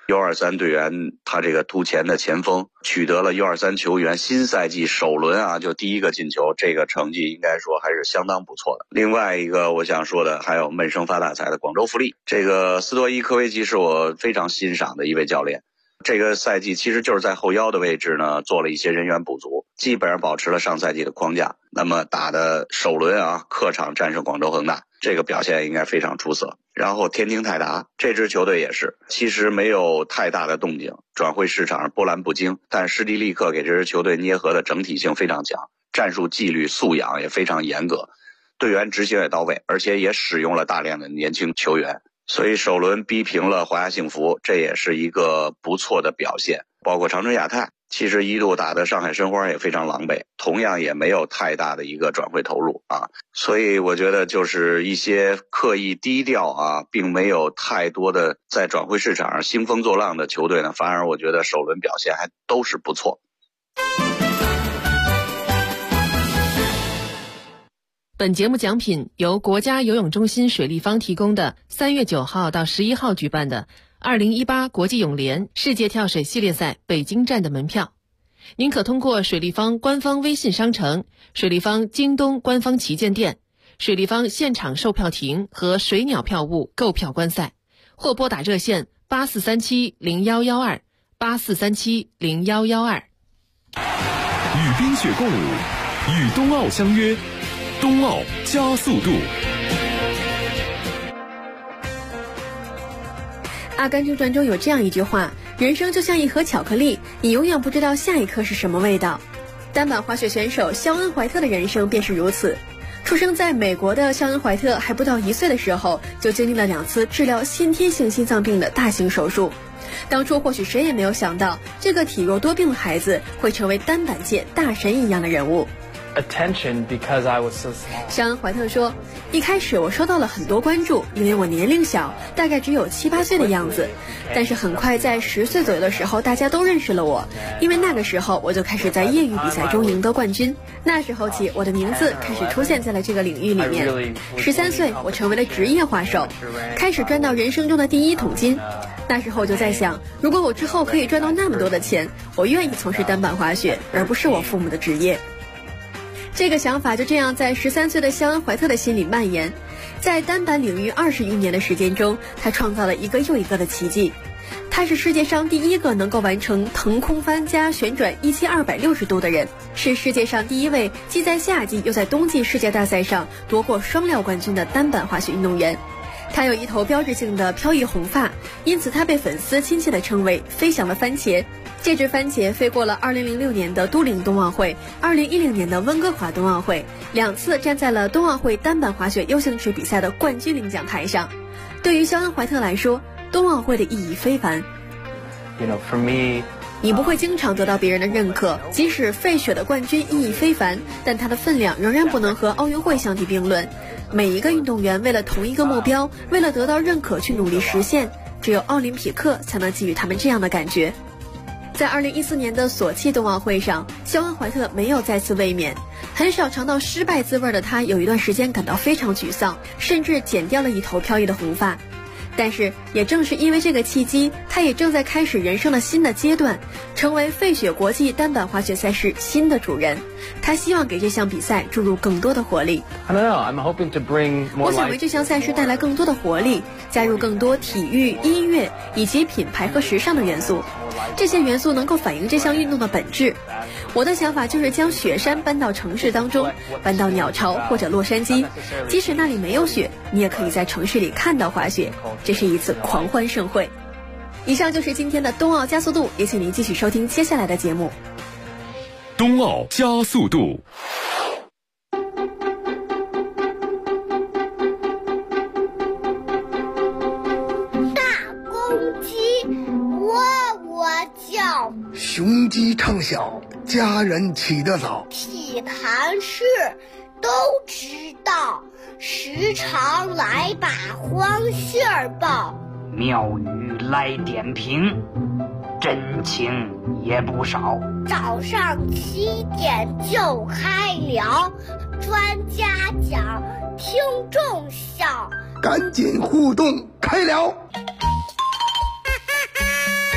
U23队员他这个突前的前锋取得了 U23 球员新赛季首轮啊就第一个进球，这个成绩应该说还是相当不错的。另外一个我想说的还有闷声发大财的广州富力，这个斯托伊科维奇是我非常欣赏的一位教练。这个赛季其实就是在后腰的位置呢做了一些人员补足，基本上保持了上赛季的框架。那么打的首轮啊客场战胜广州恒大，这个表现应该非常出色。然后天津泰达这支球队也是，其实没有太大的动静，转会市场波澜不惊，但施蒂利克给这支球队捏合的整体性非常强，战术纪律素养也非常严格，队员执行也到位，而且也使用了大量的年轻球员。所以首轮逼平了华夏幸福，这也是一个不错的表现。包括长春亚泰，其实一度打的上海申花也非常狼狈，同样也没有太大的一个转会投入啊。所以我觉得就是一些刻意低调啊，并没有太多的在转会市场上兴风作浪的球队呢，反而我觉得首轮表现还都是不错。 本节目奖品由国家游泳中心水立方提供的3月9号到11号举办的2018国际泳联世界跳水系列赛北京站的门票。您可通过水立方官方微信商城、水立方京东官方旗舰店、水立方现场售票亭和水鸟票务购票观赛，或拨打热线84370112 84370112。 与冰雪共舞，与冬奥相约，冬奥加速度。 阿甘正传中有这样一句话，人生就像一盒巧克力，你永远不知道下一颗是什么味道。单板滑雪选手肖恩·怀特的人生便是如此。出生在美国的肖恩·怀特还不到1岁的时候，就经历了2次治疗先天性心脏病的大型手术。当初或许谁也没有想到，这个体弱多病的孩子会成为单板界大神一样的人物。肖恩·怀特说，一开始我收到了很多关注，因为我年龄小，大概只有7、8岁的样子。但是很快在10岁左右的时候，大家都认识了我，因为那个时候我就开始在业余比赛中赢得冠军。那时候起，我的名字开始出现在了这个领域里面。13岁，我成为了职业滑手，开始赚到人生中的第1桶金。那时候我就在想，如果我之后可以赚到那么多的钱，我愿意从事单板滑雪，而不是我父母的职业。这个想法就这样在13岁的肖恩·怀特的心里蔓延。在单板领域20余年的时间中，他创造了一个又一个的奇迹。他是世界上第1个能够完成腾空翻加旋转17260度的人，是世界上第1位既在夏季又在冬季世界大赛上夺过双料冠军的单板滑雪运动员。他有一头标志性的飘逸红发，因此他被粉丝亲切地称为飞翔的番茄。这只番茄飞过了2006年的都灵冬奥会、2010年的温哥华冬奥会，2次站在了冬奥会单板滑雪优行池比赛的冠军领奖台上。对于肖恩·怀特来说，冬奥会的意义非凡。你不会经常得到别人的认可，即使费雪的冠军意义非凡，但它的分量仍然不能和奥运会相提并论。每一个运动员为了同一个目标，为了得到认可去努力实现，只有奥林匹克才能给予他们这样的感觉。在2014年的索契冬奥会上，肖恩·怀特没有再次卫冕。很少尝到失败滋味的他，有一段时间感到非常沮丧，甚至剪掉了一头飘逸的红发。但是也正是因为这个契机，他也正在开始人生的新的阶段，成为费雪国际单板滑雪赛事新的主人。他希望给这项比赛注入更多的活力。我想为这项赛事带来更多的活力，加入更多体育、音乐以及品牌和时尚的元素。这些元素能够反映这项运动的本质。我的想法就是将雪山搬到城市当中，搬到鸟巢或者洛杉矶，即使那里没有雪，你也可以在城市里看到滑雪。这是一次狂欢盛会。以上就是今天的冬奥加速度，也请您继续收听接下来的节目。 冬奥加速度。 雄鸡唱晓，家人起得早。 体坛事都知道，时常来把欢信儿报。 妙语来点评，真情也不少。 早上7点就开聊，专家讲，听众笑。 赶紧互动开聊。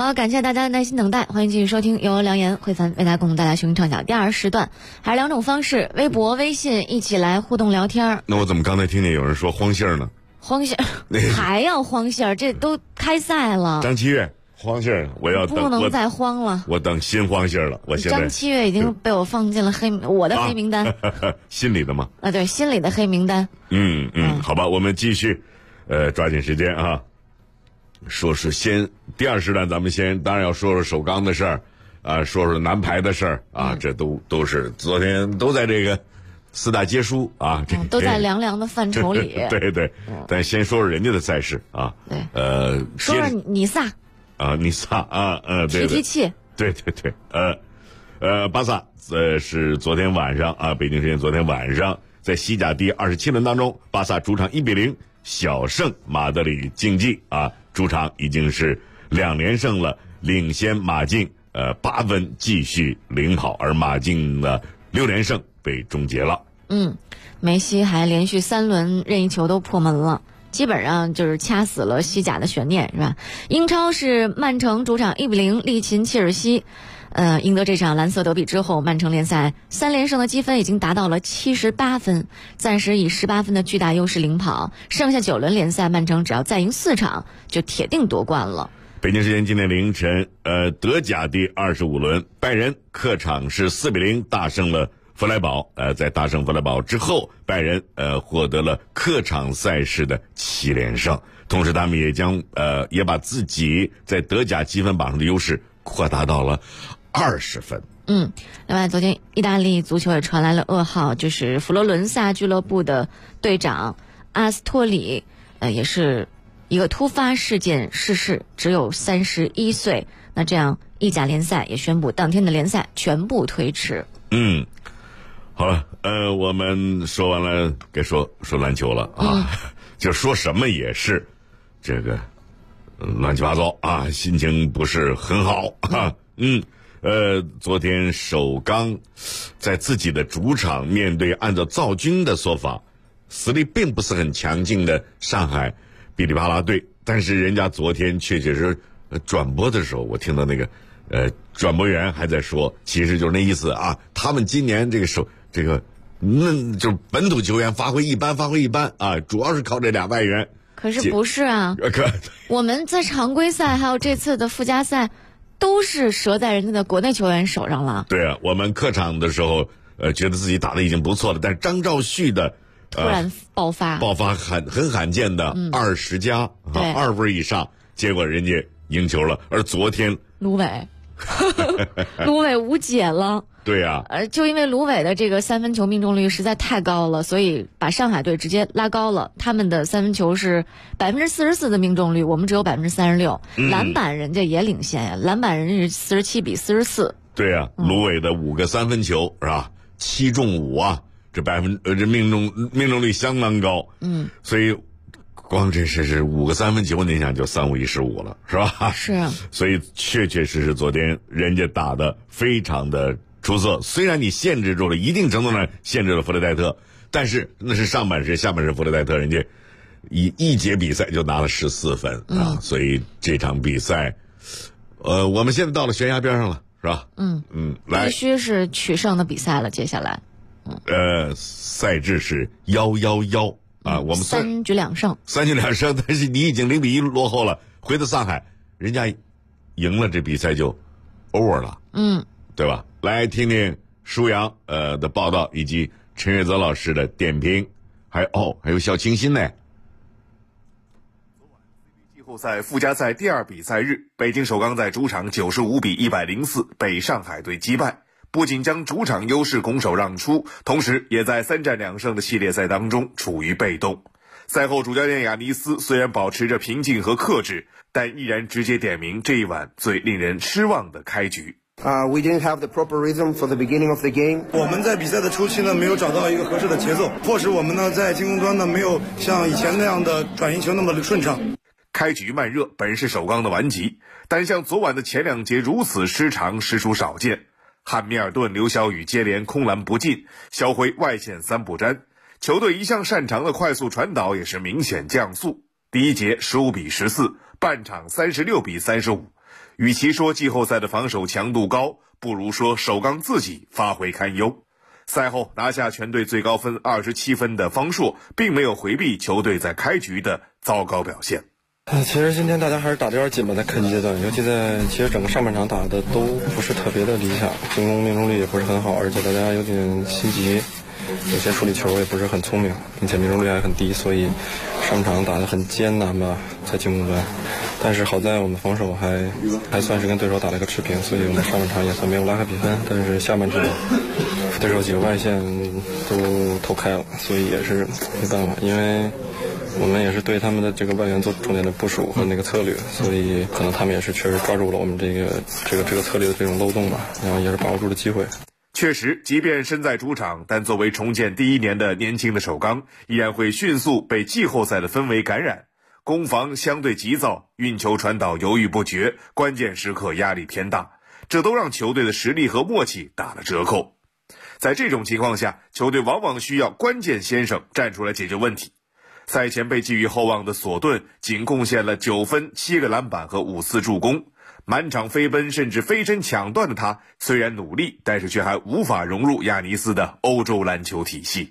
好，感谢大家的耐心等待，欢迎继续收听由梁岩、慧凡为大家共同带来雄鹰畅想第2时段，还是2种方式，微博、微信一起来互动聊天。 那我怎么刚才听见有人说荒信儿呢？ 荒信儿还要荒信儿，这都开赛了。 张七月荒信儿，我要等， 不能再荒了。 我等新荒信儿了。我现在张七月已经被我放进了我的黑名单。 心里的吗？ 啊，对，心里的黑名单。 好吧，我们继续，抓紧时间啊。说是第2时段，咱们当然要说说首钢的事儿，啊，说说男排的事儿啊，这都是昨天都在这个4大皆输啊， 都在凉凉的范畴里。 对，但先说说人家的赛事啊， 对，说说你仨啊，你仨啊，对， 提气， 对，巴萨是昨天晚上啊，北京时间昨天晚上在西甲第27轮当中，巴萨主场1-0小胜马德里竞技啊。主场已经是2连胜了，领先马竞8分，继续领跑，而马竞的6连胜被终结了。 梅西还连续3轮任意球都破门了，基本上就是掐死了西甲的悬念，是吧？英超是曼城主场1-0力擒切尔西。赢得这场蓝色德比之后，曼城联赛3连胜的积分已经达到了78分，暂时以18分的巨大优势领跑。剩下9轮联赛，曼城只要再赢4场，就铁定夺冠了。 北京时间今天凌晨，德甲第25轮，拜仁客场是4-0大胜了弗莱堡。在大胜弗莱堡之后，拜仁获得了客场赛事的7连胜，同时他们也把自己在德甲积分榜上的优势扩大到了20分。 另外昨天意大利足球也传来了噩耗，就是佛罗伦萨俱乐部的队长阿斯托里也是一个突发事件逝世，只有31岁。那这样意甲联赛也宣布当天的联赛全部推迟。 好了，我们说完了，该说篮球了啊，就说什么也是这个乱七八糟啊，心情不是很好啊。昨天首钢在自己的主场面对按照赵军的说法实力并不是很强劲的上海哔哩吧啦队，但是人家昨天确实转播的时候，我听到那个转播员还在说，其实就是那意思啊，他们今年就是本土球员发挥一般啊，主要是靠这俩外援。 可是不是啊，我们在常规赛还有这次的附加赛都是折在人家的国内球员手上了。 对啊，我们客场的时候觉得自己打得已经不错了，但是张兆旭的突然爆发很罕见的20加2分以上，结果人家赢球了。而昨天芦苇无解了。 对啊， 就因为芦苇的这个3分球命中率实在太高了，所以把上海队直接拉高了。他们的3分球是44%的命中率，我们只有36%。篮板人家也领先呀，篮板人家是47-44。 对啊，芦苇的5个3分球是吧？7中5啊，这命中率相当高。所以光这是5个3分球，您想就3-5一15了，是吧？ 是啊， 所以确实昨天人家打得非常的出色，虽然你限制住了一定程度上限制了弗雷戴特，但是那是上半时，下半时弗雷戴特人家以一节比赛就拿了14分啊，所以这场比赛，我们现在到了悬崖边上了，是吧？来， 必须是取胜的比赛了，接下来， 赛制是1-1-1啊，我们 3局2胜， 但是你已经0-1落后了，回到上海，人家赢了，这比赛就 over 了，对吧？来听听舒阳的报道，以及陈月泽老师的点评，还有小清新呢。 季后赛附加赛第2比赛日，北京首钢在主场95-104被上海队击败，不仅将主场优势拱手让出，同时也在3战2胜的系列赛当中处于被动。赛后主教练亚尼斯虽然保持着平静和克制，但依然直接点名这一晚最令人失望的开局。 We didn't have the proper rhythm for the beginning of the game. 我们在比赛的初期呢，没有找到一个合适的节奏，迫使我们呢在进攻端呢没有像以前那样的转移球那么的顺畅。 开局慢热本是首钢的顽疾，但像昨晚的前2节如此失常实属少见。汉密尔顿、刘晓宇接连空篮不进，肖辉外线3不沾，球队一向擅长的快速传导也是明显降速。第1节15-14，半场36-35。 与其说季后赛的防守强度高，不如说首钢自己发挥堪忧。赛后拿下全队最高分27分的方硕，并没有回避球队在开局的糟糕表现。 其实今天大家还是打得有点紧吧，在开局阶段，尤其其实整个上半场打的都不是特别的理想，进攻命中率也不是很好，而且大家有点心急，有些处理球也不是很聪明，并且命中率还很低，所以上半场打得很艰难吧，在进攻端。但是好在我们防守还算是跟对手打了个持平，所以我们上半场也算没有拉开比分。但是下半场对手几个外线都投开了，所以也是没办法，因为我们也是对他们的这个外援做重点的部署和那个策略，所以可能他们也是确实抓住了我们这个策略的这种漏洞吧，然后也是把握住了机会。 确实，即便身在主场，但作为重建第1年的年轻的首钢，依然会迅速被季后赛的氛围感染。攻防相对急躁，运球传导犹豫不决，关键时刻压力偏大，这都让球队的实力和默契打了折扣。在这种情况下，球队往往需要关键先生站出来解决问题。赛前被寄予厚望的索顿仅贡献了9分、7个篮板和5次助攻，满场飞奔甚至飞身抢断的他，虽然努力，但是却还无法融入亚尼斯的欧洲篮球体系。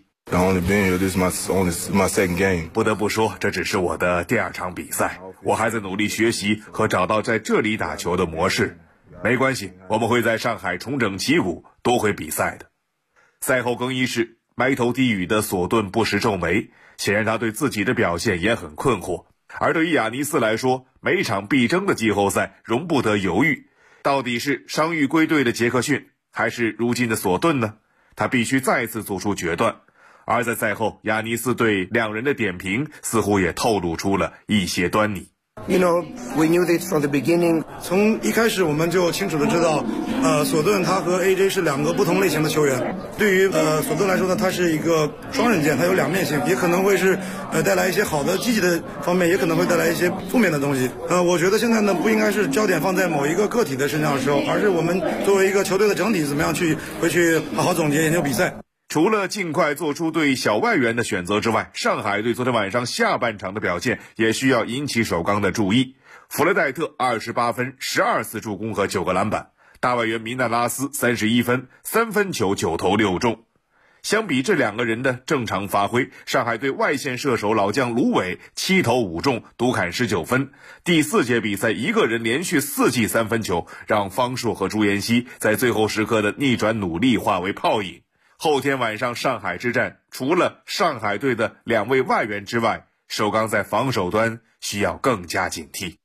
不得不说，这只是我的第2场比赛，我还在努力学习和找到在这里打球的模式。没关系，我们会在上海重整旗鼓，夺回比赛的。赛后更衣室，埋头低语的索顿不时皱眉，显然他对自己的表现也很困惑。而对于亚尼斯来说，每场必争的季后赛容不得犹豫，到底是伤愈归队的杰克逊，还是如今的索顿呢？他必须再次做出决断。而在赛后，亚尼斯对两人的点评似乎也透露出了一些端倪。 We knew this from the beginning. 从一开始我们就清楚的知道，索顿他和 AJ 是2个不同类型的球员。对于索顿来说呢，他是一个双刃剑，他有2面性，也可能会是带来一些好的积极的方面，也可能会带来一些负面的东西。我觉得现在呢，不应该是焦点放在某一个个体的身上的时候，而是我们作为一个球队的整体，怎么样回去好好总结研究比赛。 除了尽快做出对小外援的选择之外，上海队昨天晚上下半场的表现也需要引起首钢的注意。弗雷戴特28分、12次助攻和9个篮板，大外援米纳拉斯31分、3分球9投6中。相比这2个人的正常发挥，上海队外线射手老将卢伟7投5中，独砍19分。第4节比赛一个人连续4记3分球，让方硕和朱妍希在最后时刻的逆转努力化为泡影。后天晚上上海之战，除了上海队的2位外援之外，首钢在防守端需要更加警惕。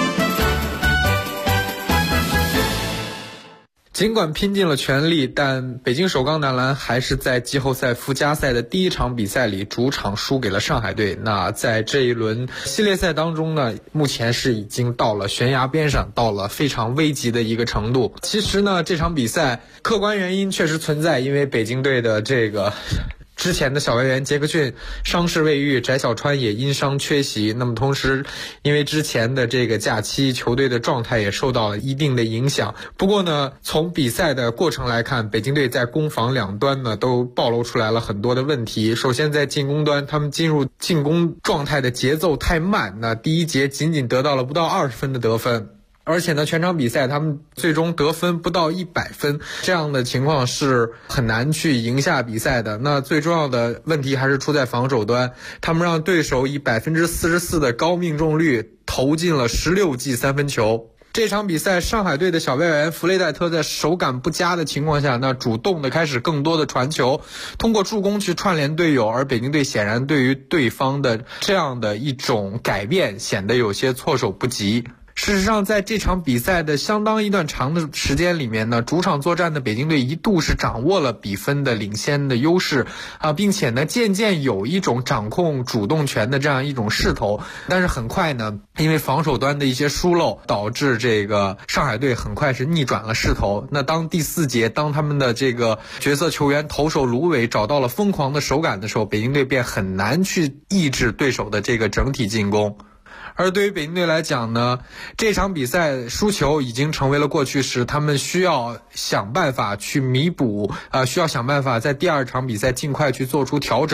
尽管拼尽了全力，但北京首钢男篮还是在季后赛附加赛的第1场比赛里主场输给了上海队。那在这一轮系列赛当中呢，目前是已经到了悬崖边上，到了非常危急的一个程度。其实呢，这场比赛客观原因确实存在，因为北京队的这个之前的小外援杰克逊伤势未愈，翟小川也因伤缺席。那么同时，因为之前的这个假期，球队的状态也受到了一定的影响。不过呢，从比赛的过程来看，北京队在攻防两端呢都暴露出来了很多的问题。首先在进攻端，他们进入进攻状态的节奏太慢，那第一节仅仅得到了不到20分的得分。而且呢，全场比赛他们最终得分不到100分，这样的情况是很难去赢下比赛的。那最重要的问题还是出在防守端，他们让对手以44%的高命中率投进了16记3分球。这场比赛，上海队的小外援弗雷戴特在手感不佳的情况下，那主动的开始更多的传球，通过助攻去串联队友，而北京队显然对于对方的这样的一种改变显得有些措手不及。事实上，在这场比赛的相当一段长的时间里面呢，主场作战的北京队一度是掌握了比分的领先的优势并且呢，渐渐有一种掌控主动权的这样一种势头。但是很快呢，因为防守端的一些疏漏，导致这个上海队很快是逆转了势头。那当第4节，当他们的这个角色球员投手卢伟找到了疯狂的手感的时候，北京队便很难去抑制对手的这个整体进攻。而对于北京队来讲呢，这场比赛输球已经成为了过去时，他们需要想办法去弥补，需要想办法在第2场比赛尽快去做出调整。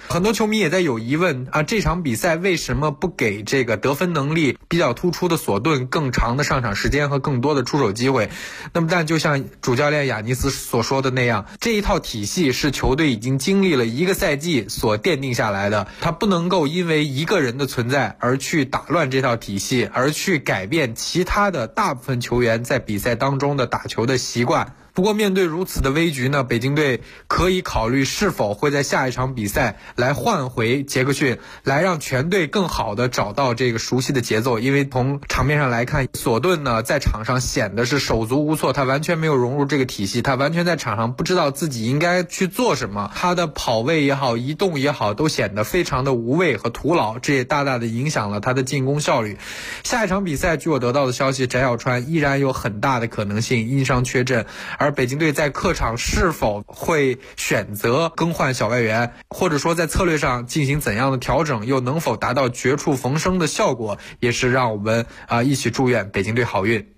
很多球迷也在有疑问啊，这场比赛为什么不给这个得分能力比较突出的索顿更长的上场时间和更多的出手机会？那么但就像主教练雅尼斯所说的那样，这一套体系是球队已经经历了一个赛季所奠定下来的，他不能够因为一个人的存在而去打乱这套体系，而去改变其他的大部分球员在比赛当中的打球的习惯。不过面对如此的危局呢，北京队可以考虑是否会在下一场比赛来换回杰克逊，来让全队更好的找到这个熟悉的节奏。因为从场面上来看，索顿呢在场上显得是手足无措，他完全没有融入这个体系，他完全在场上不知道自己应该去做什么，他的跑位也好，移动也好，都显得非常的无谓和徒劳，这也大大的影响了他的进攻效率。下一场比赛，据我得到的消息，翟小川依然有很大的可能性因伤缺阵，而北京队在客场是否会选择更换小外援，或者说在策略上进行怎样的调整，又能否达到绝处逢生的效果，也是让我们一起祝愿北京队好运。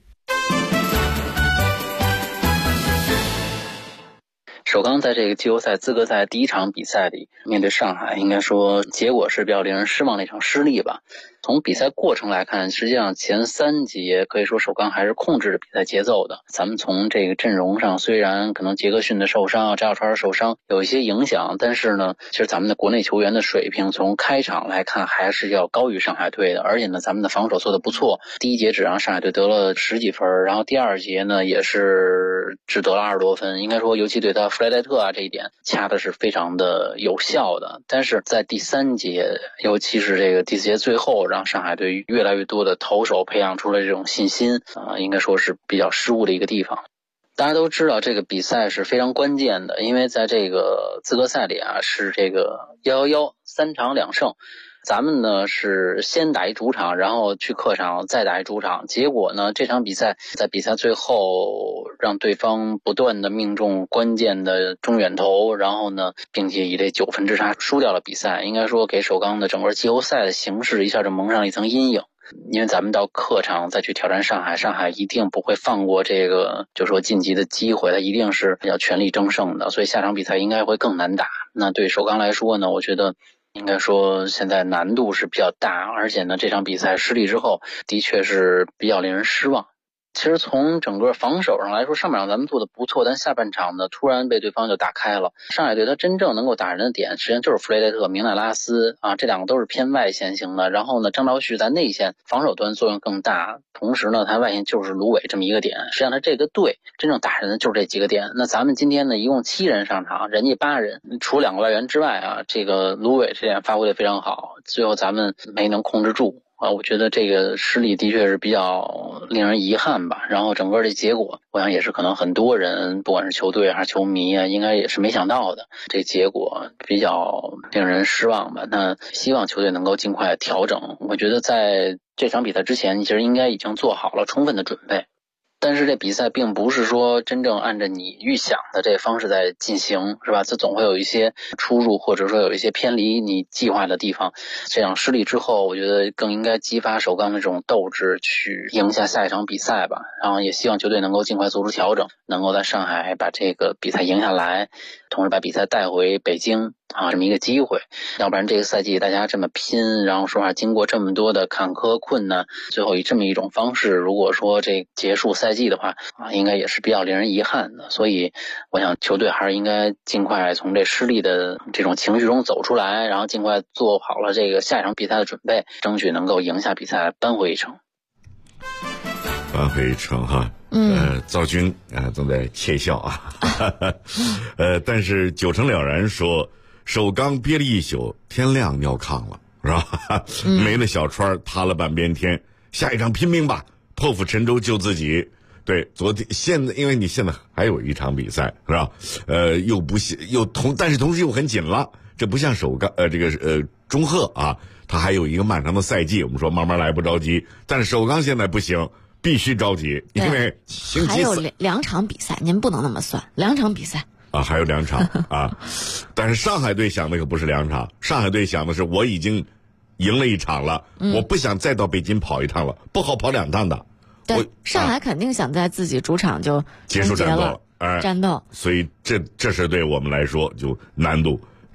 首钢在这个季后赛资格赛第一场比赛里面对上海，应该说结果是比较令人失望的一场失利吧。从比赛过程来看，实际上前3节可以说首钢还是控制着比赛节奏的。咱们从这个阵容上，虽然可能杰克逊的受伤、翟小川的受伤有一些影响，但是呢，其实咱们的国内球员的水平从开场来看还是要高于上海队的。而且呢，咱们的防守做得不错，第一节只让上海队得了10几分，然后第2节呢也是只得了20多分。应该说游击队他弗莱戴特啊这一点掐的是非常的有效的。但是在第3节，尤其是这个第4节最后，让上海队越来越多的投手培养出了这种信心应该说是比较失误的一个地方。大家都知道这个比赛是非常关键的，因为在这个资格赛里是这个1-1-1 3场2胜，咱们呢是先打一主场，然后去客场再打一主场。结果呢，这场比赛在比赛最后让对方不断的命中关键的中远投，然后呢，并且以这9分之差输掉了比赛。应该说给首钢的整个季后赛的形势一下就蒙上了一层阴影。因为咱们到客场再去挑战上海，上海一定不会放过这个就说晋级的机会，他一定是要全力争胜的，所以下场比赛应该会更难打。那对首钢来说呢，我觉得应该说现在难度是比较大，而且呢这场比赛失利之后的确是比较令人失望。其实从整个防守上来说，上半场咱们做的不错，但下半场呢突然被对方就打开了。上海队他真正能够打人的点实际上就是弗雷戴特、明奈拉斯这两个都是偏外线型的。然后呢张昭旭在内线防守端作用更大，同时呢他外线就是芦苇这么一个点。实际上他这个队真正打人的就是这几个点。那咱们今天呢一共7人上场，人家8人，除2个外援之外这个芦苇这点发挥的非常好，最后咱们没能控制住我觉得这个失利的确是比较令人遗憾吧。然后整个这结果我想也是可能很多人不管是球队还是球迷应该也是没想到的，这结果比较令人失望吧。那希望球队能够尽快调整。我觉得在这场比赛之前其实应该已经做好了充分的准备，但是这比赛并不是说真正按照你预想的这方式在进行，是吧？这总会有一些出入，或者说有一些偏离你计划的地方。这样失利之后，我觉得更应该激发首钢的这种斗志，去赢下下一场比赛吧。然后也希望球队能够尽快做出调整，能够在上海把这个比赛赢下来，同时把比赛带回北京这么一个机会。要不然这个赛季大家这么拼，然后说话经过这么多的坎坷困难，最后以这么一种方式，如果说这结束赛季的话应该也是比较令人遗憾的。所以我想球队还是应该尽快从这失利的这种情绪中走出来，然后尽快做好了这个下一场比赛的准备，争取能够赢下比赛，扳回一城。 扳回一城赵军正在窃笑但是9成了然说首钢憋了一宿，天亮尿炕了，是吧？没那小川塌了半边天，下一场拼命吧，破釜沉舟救自己。对，现在因为你现在还有一场比赛，是吧？但是同时又很紧了，这不像首钢中赫他还有一个漫长的赛季，我们说慢慢来不着急，但是首钢现在不行，必须着急，因为星期还有2场比赛，您不能那么算，2场比赛还有2场但是上海队想的可不是2场，上海队想的是我已经赢了1场了，我不想再到北京跑一趟了，不好跑2趟的。 对，上海肯定想在自己主场就结束战斗战斗， 所以这是对我们来说就难度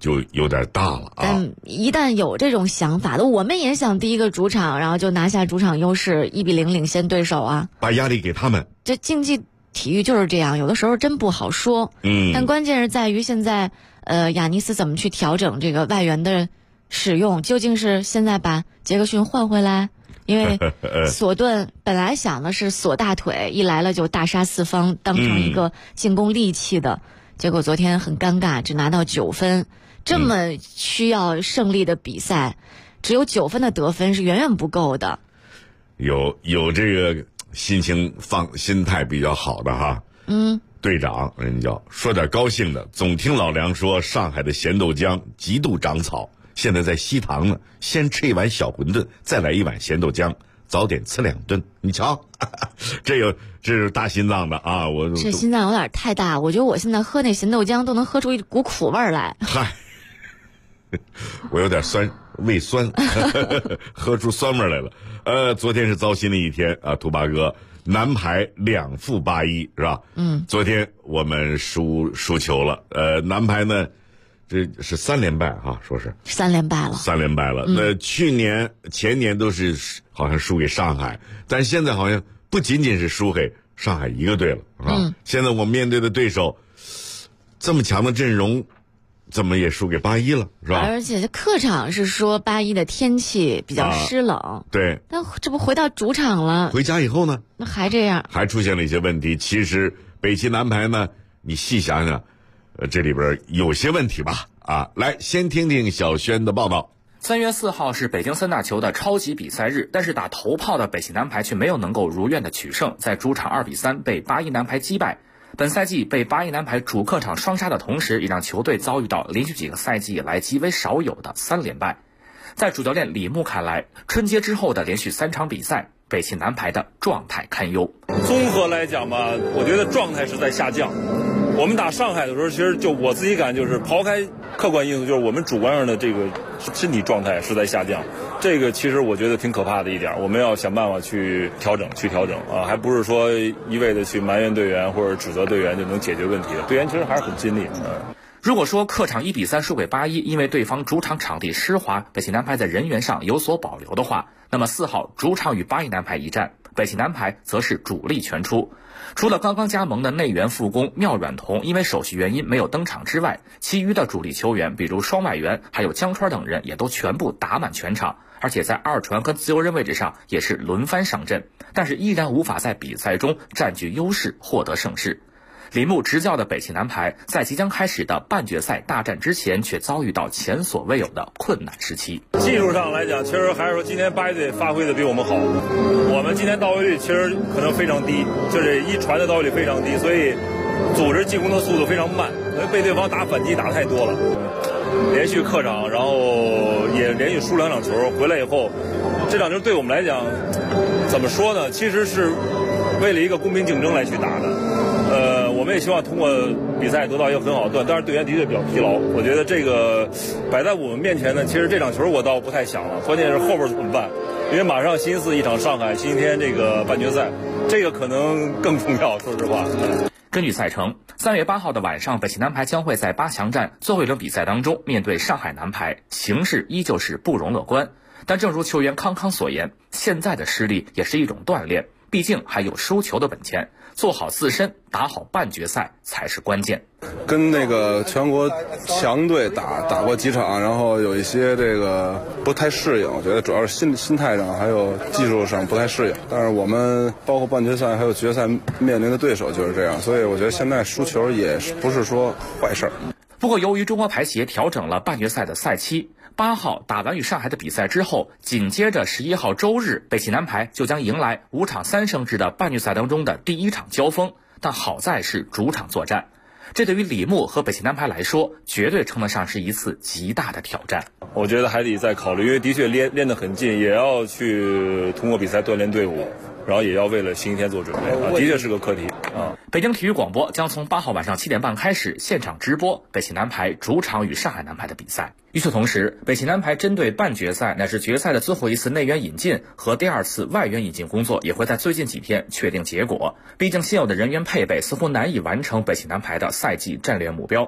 就有点大了啊。 但一旦有这种想法的，我们也想第一个主场，然后就拿下主场优势，1-0领先对手啊， 把压力给他们。 这竞技体育就是这样，有的时候真不好说。但关键是在于现在，亚尼斯怎么去调整这个外援的使用？究竟是现在把杰克逊换回来？因为索顿本来想的是锁大腿，一来了就大杀四方，当成一个进攻利器的。结果昨天很尴尬，只拿到9分。这么需要胜利的比赛，只有9分的得分是远远不够的。 有这个心态比较好的哈。队长人家叫说点高兴的，总听老梁说上海的咸豆浆极度长草，现在在西塘呢，先吃一碗小馄饨，再来一碗咸豆浆，早点吃2顿。你瞧，这是大心脏的啊！ 这心脏有点太大，我觉得我现在喝那咸豆浆都能喝出一股苦味来。 嗨，我有点胃酸，喝出酸味来了。昨天是糟心的一天啊，兔八哥。男排2负81是吧？昨天我们输球了。男排呢，这是3连败哈，说是 3连败了。 3连败了。那前年都是好像输给上海，但现在好像不仅仅是输给上海一个队了啊。现在我们面对的对手这么强的阵容，怎么也输给81了，是吧？ 而且客场是说81的天气比较湿冷， 对。 但这不回到主场了， 回家以后呢， 那还这样， 还出现了一些问题。其实北汽男排呢，你细想想，这里边有些问题吧。来，先听听小轩的报道。 3月4号是北京3大球的超级比赛日，但是打头炮的北汽男排却没有能够如愿的取胜，在主场2-3被81男排击败。本赛季被81男排主客场双杀的同时，也让球队遭遇到连续几个赛季以来极为少有的3连败。在主教练李牧看来，春节之后的连续3场比赛，北汽男排的状态堪忧。 综合来讲吧，我觉得状态是在下降。我们打上海的时候，其实就我自己感就是抛开客观因素，就是我们主观上的这个身体状态是在下降。这个其实我觉得挺可怕的一点，我们要想办法去调整啊，还不是说一味的去埋怨队员或者指责队员就能解决问题的。队员其实还是很尽力。 如果说客场1-3输给81，因为对方主场场地湿滑，北汽男排在人员上有所保留的话，那么4号主场与81男排一战，北汽男排则是主力全出。除了刚刚加盟的内援副攻廖阮彤因为手续原因没有登场之外，其余的主力球员，比如双外援还有江川等人也都全部打满全场，而且在二传跟自由人位置上也是轮番上阵，但是依然无法在比赛中占据优势获得胜势。李牧执教的北汽男排在即将开始的半决赛大战之前，却遭遇到前所未有的困难时期。 技术上来讲，其实还是说今天81队发挥的比我们好。我们今天到位率其实可能非常低，就是一传的到位率非常低，所以组织进攻的速度非常慢，被对方打反击打太多了。连续客场，然后也连续输2场球，回来以后，这场球对我们来讲，怎么说呢？其实是为了一个公平竞争来去打的。我们也希望通过比赛得到一个很好的段，但是队员的确比较疲劳。我觉得这个摆在我们面前呢，其实这场球我倒不太想了，关键是后边怎么办？因为马上星期4一场上海，星期天这个半决赛，这个可能更重要。说实话。 根据赛程，3月8号的晚上，北汽男排将会在8强战最后一轮比赛当中面对上海男排，形势依旧是不容乐观。但正如球员康康所言，现在的失利也是一种锻炼，毕竟还有输球的本钱。做好自身，打好半决赛才是关键。 跟那个全国强队打过几场，然后有一些这个不太适应，我觉得主要是心态上还有技术上不太适应。但是我们包括半决赛还有决赛面临的对手就是这样，所以我觉得现在输球也不是说坏事。 不过由于中国排协调整了半决赛的赛期，8号打完与上海的比赛之后，紧接着11号周日，北汽男排就将迎来5场3胜制的半决赛当中的第1场交锋，但好在是主场作战，这对于李牧和北汽男排来说，绝对称得上是一次极大的挑战。 我觉得还得再考虑，因为的确练得很近，也要去通过比赛锻炼队伍，然后也要为了星期天做准备啊，的确是个课题啊。 北京体育广播将从8号晚上7点半开始现场直播北汽男排主场与上海男排的比赛。与此同时，北汽男排针对半决赛乃至决赛的最后一次内援引进和第2次外援引进工作也会在最近几天确定结果。毕竟现有的人员配备似乎难以完成北汽男排的赛季战略目标。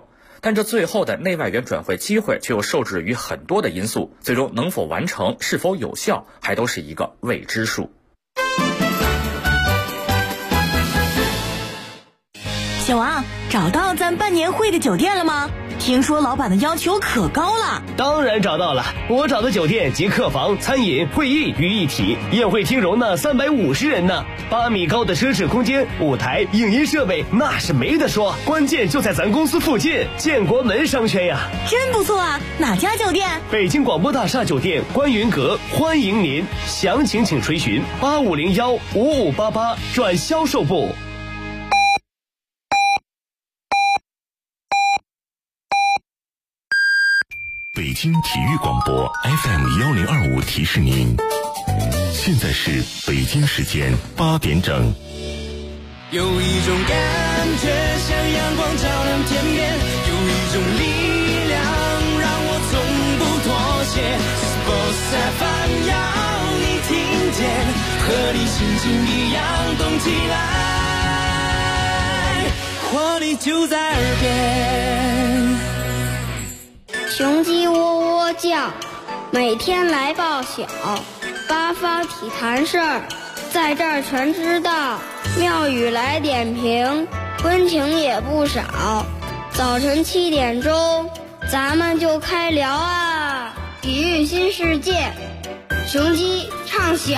但这最后的内外援转会机会却又受制于很多的因素，最终能否完成，是否有效，还都是一个未知数。 小王，找到咱办年会的酒店了吗？听说老板的要求可高了。 当然找到了，我找的酒店集客房、餐饮、会议于一体，宴会厅容纳350人呢，8米高的奢侈空间，舞台、影音设备那是没得说，关键就在咱公司附近，建国门商圈呀。 真不错啊，哪家酒店？ 北京广播大厦酒店观云阁，欢迎您，详情请垂询8501-5588转销售部。 北京体育广播 FM1025提示您，现在是北京时间8点整。 有一种感觉像阳光照亮天边，有一种力量让我从不妥协。Sports FM 要你听见，和你心情一样动起来，活力就在耳边。 雄鸡喔喔叫，每天来报晓，八方体坛事儿，在这儿全知道。妙语来点评，温情也不少。早晨7点钟，咱们就开聊啊！体育新世界，雄鸡唱晓。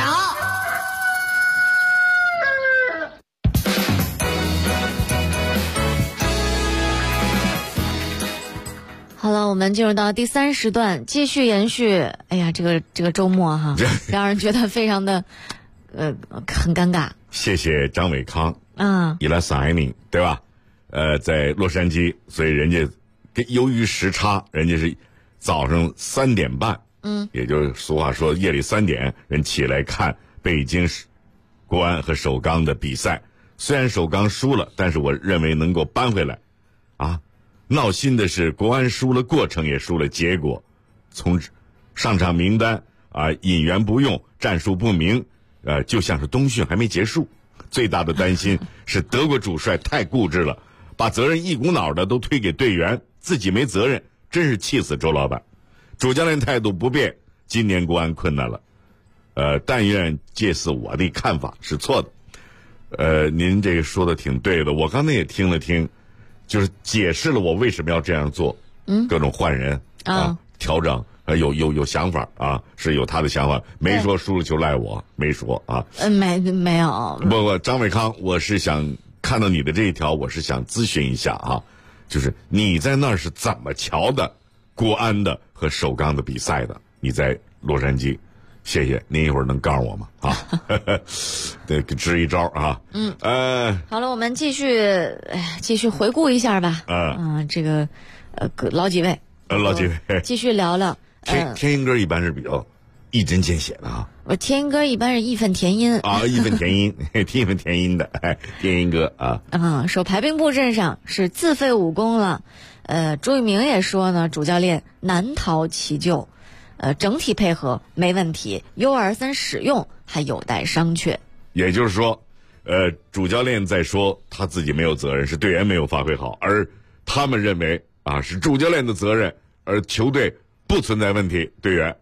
好了，我们进入到第3时段，继续延续。哎呀，这个周末哈，让人觉得非常的很尴尬。 谢谢张伟康 ，Ila Signing 对吧？在洛杉矶，所以人家由于时差，人家是早上3点半，也就是俗话说夜里3点人起来看北京国安和首钢的比赛。虽然首钢输了，但是我认为能够扳回来啊。闹心的是国安输了，过程也输了，结果从上场名单引援不用，战术不明，就像是冬训还没结束。最大的担心是德国主帅太固执了，把责任一股脑的都推给队员，自己没责任，真是气死周老板。主教练态度不变，今年国安困难了。但愿借此我的看法是错的。您这个说的挺对的，我刚才也听了听，就是解释了我为什么要这样做。各种换人调整，有想法啊，是有他的想法，没说输了就赖我，没说啊。 没有。 不，张伟康，我是想看到你的这一条，我是想咨询一下啊，就是你在那儿是怎么瞧的国安的和首钢的比赛的？你在洛杉矶，谢谢您一会儿能告诉我吗？啊，对，支一招啊。 好了，我们继续回顾一下吧。这个老几位，继续聊聊。 天音哥一般是比较一针见血的啊。 我天音哥一般是义愤填膺啊，义愤填膺，义愤填膺的，天音哥啊。 说排兵布阵上是自废武功了。朱一鸣也说呢，主教练难逃其咎。整体配合没问题，U23使用还有待商榷。 也就是说，主教练在说他自己没有责任，是队员没有发挥好，而他们认为是主教练的责任，而球队不存在问题，队员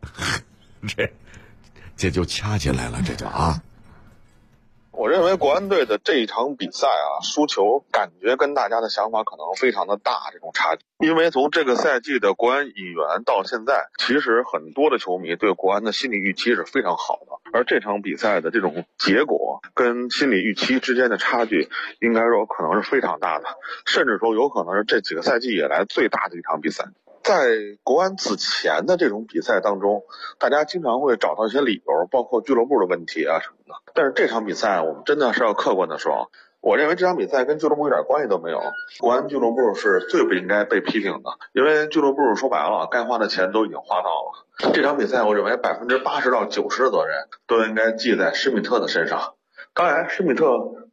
这就掐起来了，这就啊。 我认为国安队的这一场比赛输球感觉跟大家的想法可能非常的大，这种差距。因为从这个赛季的国安引援到现在，其实很多的球迷对国安的心理预期是非常好的，而这场比赛的这种结果跟心理预期之间的差距，应该说可能是非常大的，甚至说有可能是这几个赛季以来最大的一场比赛。在国安此前的这种比赛当中，大家经常会找到一些理由，包括俱乐部的问题什么的。但是这场比赛我们真的是要客观的说，我认为这场比赛跟俱乐部一点关系都没有。国安俱乐部是最不应该被批评的，因为俱乐部说白了，该花的钱都已经花到了。这场比赛我认为80%到90%的责任都应该记在施密特的身上。当然，施密特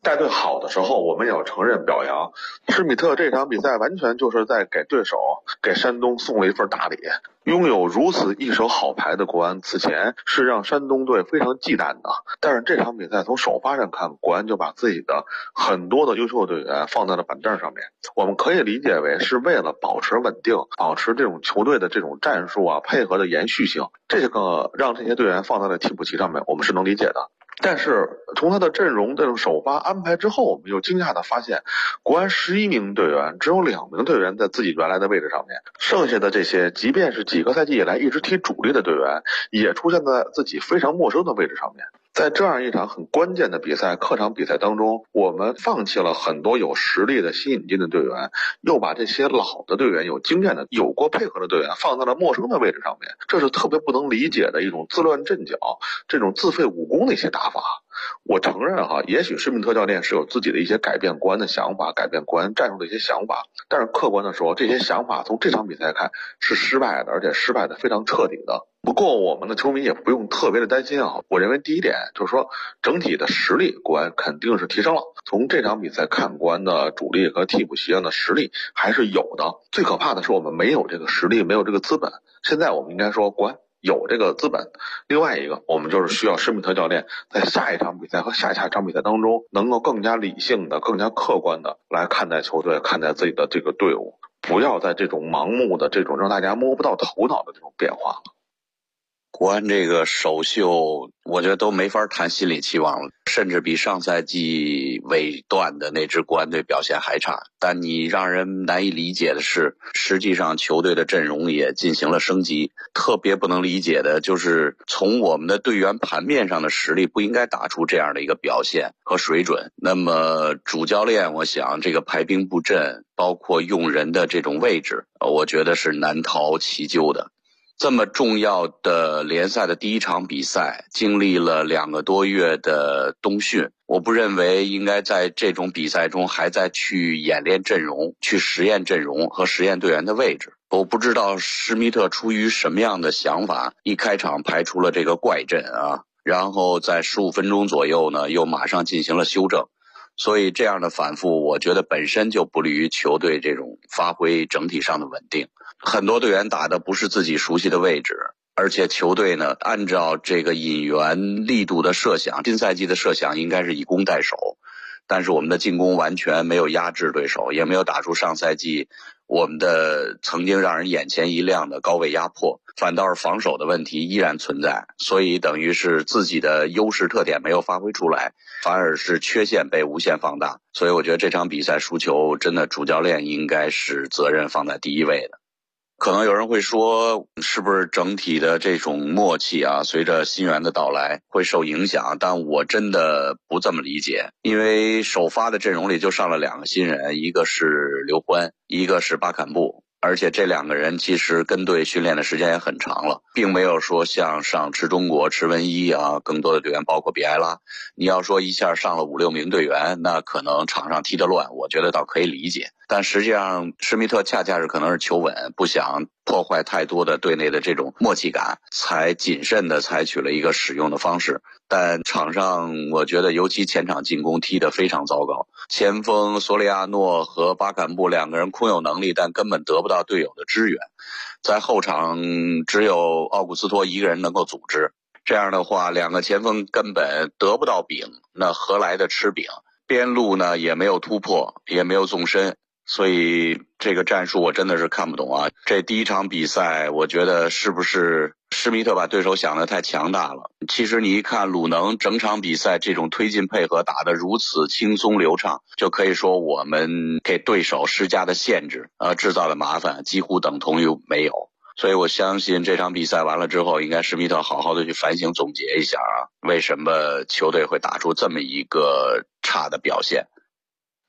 带队好的时候，我们也要承认表扬。施密特这场比赛完全就是在给对手、给山东送了一份大礼。拥有如此一手好牌的国安，此前是让山东队非常忌惮的。但是这场比赛从首发上看，国安就把自己的很多的优秀队员放在了板凳上面。我们可以理解为是为了保持稳定，保持这种球队的这种战术啊配合的延续性，这个让这些队员放在了替补席上面，我们是能理解的。但是从他的阵容这种首发安排之后，我们又惊讶的发现，国安11名队员只有2名队员在自己原来的位置上面，剩下的这些即便是几个赛季以来一直踢主力的队员，也出现在自己非常陌生的位置上面。在这样一场很关键的比赛，客场比赛当中，我们放弃了很多有实力的新引进的队员，又把这些老的队员、有经验的、有过配合的队员放在了陌生的位置上面，这是特别不能理解的一种自乱阵脚、这种自废武功的一些打法。我承认也许施密特教练是有自己的一些改变国安的想法、改变国安战术的一些想法，但是客观的说，这些想法从这场比赛看是失败的，而且失败的非常彻底的。不过我们的球迷也不用特别的担心我认为第一点就是说，整体的实力国安肯定是提升了。从这场比赛看，国安的主力和替补席上的实力还是有的。最可怕的是我们没有这个实力，没有这个资本。现在我们应该说国安有这个资本。另外一个，我们就是需要施密特教练在下一场比赛和下下场比赛当中，能够更加理性的、更加客观的来看待球队，看待自己的这个队伍，不要在这种盲目的、这种让大家摸不到头脑的这种变化了。 国安这个首秀，我觉得都没法谈心理期望了，甚至比上赛季尾段的那支国安队表现还差。但你让人难以理解的是，实际上球队的阵容也进行了升级。特别不能理解的就是从我们的队员盘面上的实力不应该打出这样的一个表现和水准。那么主教练，我想这个排兵布阵，包括用人的这种位置，我觉得是难逃其咎的。这么重要的联赛的第一场比赛，经历了2个多月的冬训，我不认为应该在这种比赛中还在去演练阵容、去实验阵容和实验队员的位置。我不知道施密特出于什么样的想法，一开场排出了这个怪阵然后在15分钟左右呢，又马上进行了修正。所以这样的反复，我觉得本身就不利于球队这种发挥整体上的稳定。很多队员打的不是自己熟悉的位置，而且球队呢，按照这个引援力度的设想，新赛季的设想应该是以攻代守，但是我们的进攻完全没有压制对手，也没有打出上赛季我们的曾经让人眼前一亮的高位压迫，反倒是防守的问题依然存在，所以等于是自己的优势特点没有发挥出来，反而是缺陷被无限放大。所以我觉得这场比赛输球，真的主教练应该是责任放在第一位的。可能有人会说，是不是整体的这种默契随着新援的到来会受影响，但我真的不这么理解。因为首发的阵容里就上了2个新人，一个是刘欢，一个是巴坎布，而且这2个人其实跟队训练的时间也很长了，并没有说像上池中国、池文一更多的队员，包括比埃拉，你要说一下上了5、6名队员，那可能场上踢得乱，我觉得倒可以理解。但实际上施密特恰恰是可能是求稳，不想破坏太多的队内的这种默契感，才谨慎的采取了一个使用的方式。但场上我觉得尤其前场进攻踢得非常糟糕，前锋索里亚诺和巴坎布2个人空有能力，但根本得不到队友的支援，在后场只有奥古斯托一个人能够组织，这样的话2个前锋根本得不到饼，那何来的吃饼？边路呢也没有突破，也没有纵深，所以这个战术我真的是看不懂这第一场比赛，我觉得是不是施密特把对手想得太强大了？其实你一看鲁能整场比赛这种推进配合打得如此轻松流畅，就可以说我们给对手施加的限制制造的麻烦几乎等同于没有。所以我相信这场比赛完了之后，应该施密特好好的去反省总结一下为什么球队会打出这么一个差的表现。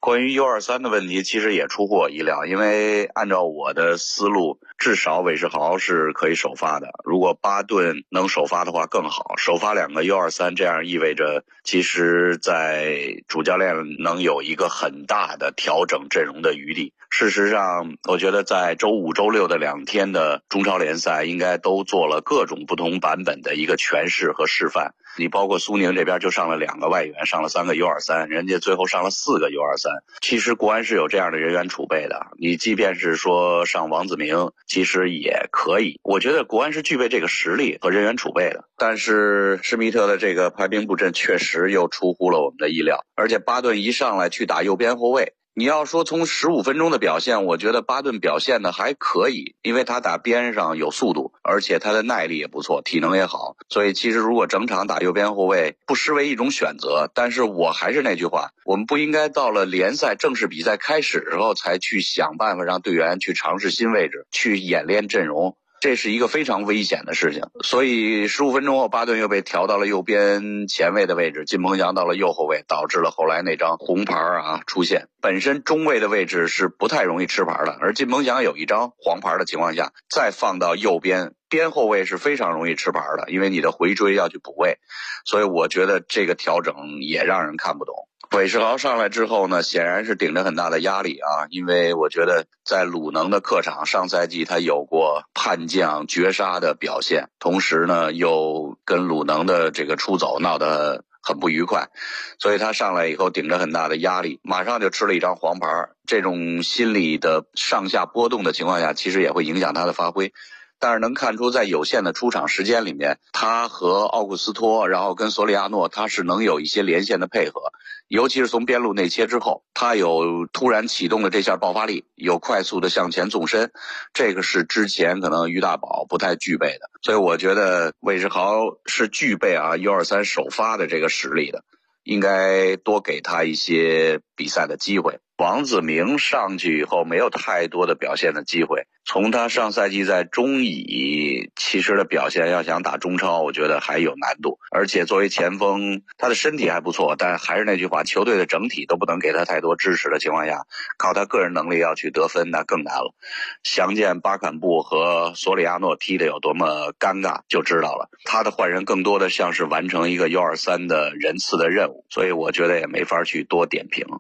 关于 U23 的问题其实也出乎我意料，因为按照我的思路，至少韦世豪是可以首发的，如果巴顿能首发的话更好，首发2个 U23， 这样意味着其实在主教练能有一个很大的调整阵容的余地。事实上，我觉得在周5、周6的2天的中超联赛应该都做了各种不同版本的一个诠释和示范。你包括苏宁这边就上了2个外援，上了3个 U23， 人家最后上了4个 U23。其实国安是有这样的人员储备的，你即便是说上王子明，其实也可以。我觉得国安是具备这个实力和人员储备的，但是施密特的这个排兵布阵确实又出乎了我们的意料，而且巴顿一上来去打右边后卫。你要说从15分钟的表现，我觉得巴顿表现的还可以，因为他打边上有速度，而且他的耐力也不错，体能也好，所以其实如果整场打右边后卫不失为一种选择。但是我还是那句话，我们不应该到了联赛正式比赛开始之后才去想办法让队员去尝试新位置，去演练阵容，这是一个非常危险的事情。所以15分钟后，巴顿又被调到了右边前卫的位置，金鹏翔到了右后卫，导致了后来那张红牌出现。本身中卫的位置是不太容易吃牌的，而金鹏翔有一张黄牌的情况下，再放到右边边后卫是非常容易吃牌的，因为你的回追要去补位，所以我觉得这个调整也让人看不懂。韦世豪上来之后呢，显然是顶着很大的压力因为我觉得在鲁能的客场，上赛季他有过叛将绝杀的表现，同时呢又跟鲁能的这个出走闹得很不愉快，所以他上来以后顶着很大的压力，马上就吃了一张黄牌。这种心理的上下波动的情况下，其实也会影响他的发挥。但是能看出在有限的出场时间里面，他和奥古斯托然后跟索里亚诺他是能有一些连线的配合，尤其是从边路内切之后，他有突然启动的这下爆发力，有快速的向前纵深，这个是之前可能于大宝不太具备的。所以我觉得韦世豪是具备U23 首发的这个实力的，应该多给他一些比赛的机会。王子明上去以后没有太多的表现的机会，从他上赛季在中乙其实的表现要想打中超，我觉得还有难度。而且作为前锋，他的身体还不错，但还是那句话，球队的整体都不能给他太多支持的情况下，靠他个人能力要去得分那更难了。详见巴坎布和索里亚诺踢得有多么尴尬就知道了，他的换人更多的像是完成一个U23的人次的任务，所以我觉得也没法去多点评。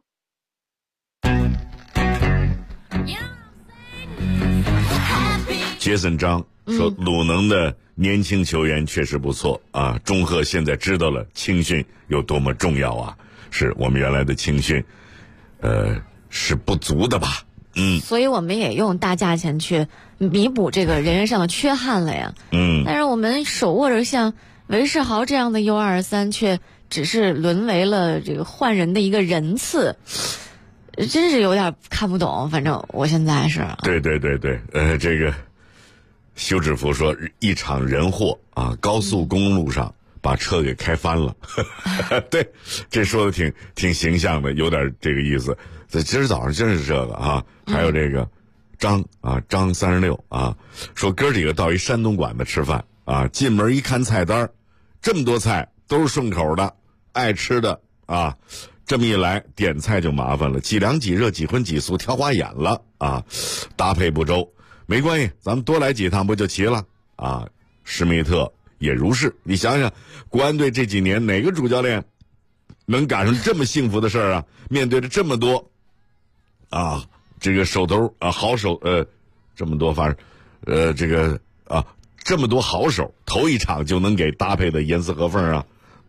杰森张说，鲁能的年轻球员确实不错钟赫现在知道了青训有多么重要是我们原来的青训是不足的吧所以我们也用大价钱去弥补这个人员上的缺憾了呀但是我们手握着像韦世豪这样的 U23 却只是沦为了这个换人的一个人次，真是有点看不懂。反正我现在是对这个休止符说一场人祸高速公路上把车给开翻了对，这说的挺形象的，有点这个意思。今儿早上真是这个还有这个张36说哥几个到一山东馆子吃饭进门一看菜单，这么多菜都是顺口的爱吃的这么一来点菜就麻烦了，几凉几热几荤几素挑花眼了搭配不周。没关系，咱们多来几趟不就齐了施密特也如是。你想想国安队这几年哪个主教练能赶上这么幸福的事儿面对着这么多这个手头好手这么多这个这么多好手，头一场就能给搭配的严丝合缝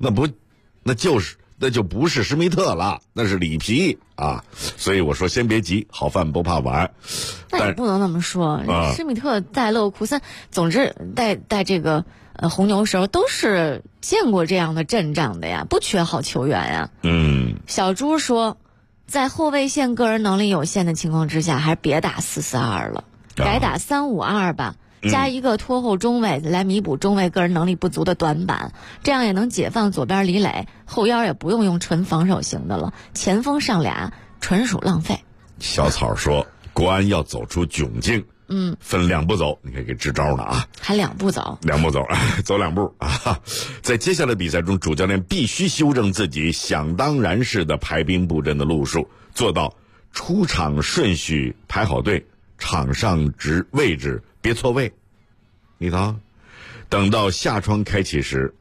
那就不是施密特了，那是里皮所以我说先别急，好饭不怕晚。 那也不能那么说施密特带勒沃库森，总之带这个红牛时候都是见过这样的阵仗的呀，不缺好球员呀小朱说，在后卫线个人能力有限的情况之下，还是别打4-4-2了，改打3-5-2吧，加一个拖后中卫来弥补中卫个人能力不足的短板，这样也能解放左边李磊，后腰也不用纯防守型的了，前锋上俩纯属浪费。 小草说国安要走出窘境分2步走，你可以给支招呢还2步走， 走2步在接下来比赛中，主教练必须修正自己想当然式的排兵布阵的路数，做到出场顺序排好队，场上位置别错位。你看，等到下窗开启时，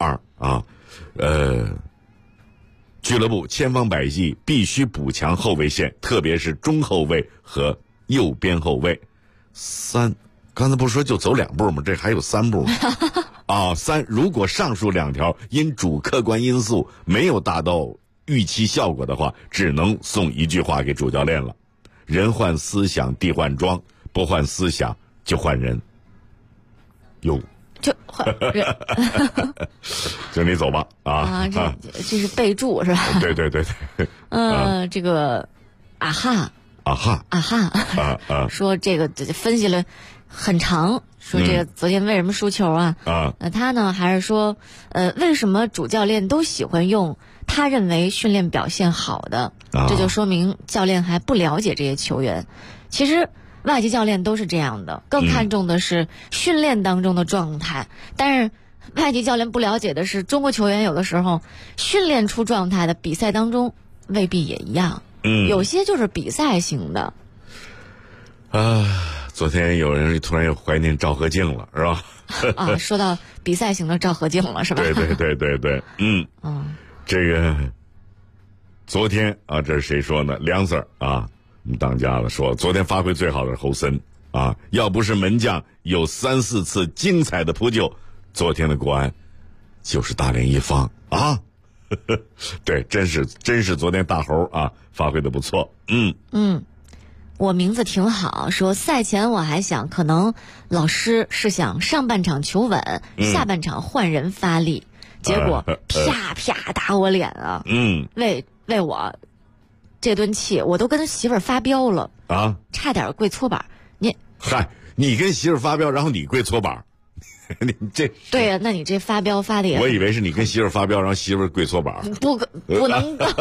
俱乐部千方百计必须补强后卫线，特别是中后卫和右边后卫。3，刚才不是说就走2步吗？这还有3步3，如果上述2条因主客观因素没有达到预期效果的话，只能送一句话给主教练了：人换思想，地换装，不换思想就换人。 就换人就你走吧这是备注是吧？ 对。 这个啊哈说这个分析了很长，说这个昨天为什么输球啊？他呢还是说为什么主教练都喜欢用他认为训练表现好的，这就说明教练还不了解这些球员。其实外籍教练都是这样的，更看重的是训练当中的状态，但是外籍教练不了解的是，中国球员有的时候训练出状态的，比赛当中未必也一样。有些就是比赛型的。 昨天有人突然又怀念赵和静了，是吧？ 说到比赛型的赵和静了，是吧？ 对。这个昨天这是谁说呢？梁 Sir 我们当家了，说昨天发挥最好的是侯森要不是门将有3-4次精彩的扑救，昨天的国安就是大连一方对，真是昨天大猴发挥的不错。 我名字挺好，说赛前我还想可能老师是想上半场求稳，下半场换人发力，结果啪啪打我脸啊！为我这顿气，我都跟媳妇儿发飙了差点跪搓板。 你跟媳妇儿发飙，然后你跪搓板，你这对呀？那你这发飙发的也…… 我以为是你跟媳妇儿发飙，然后媳妇儿跪搓板， 不能够。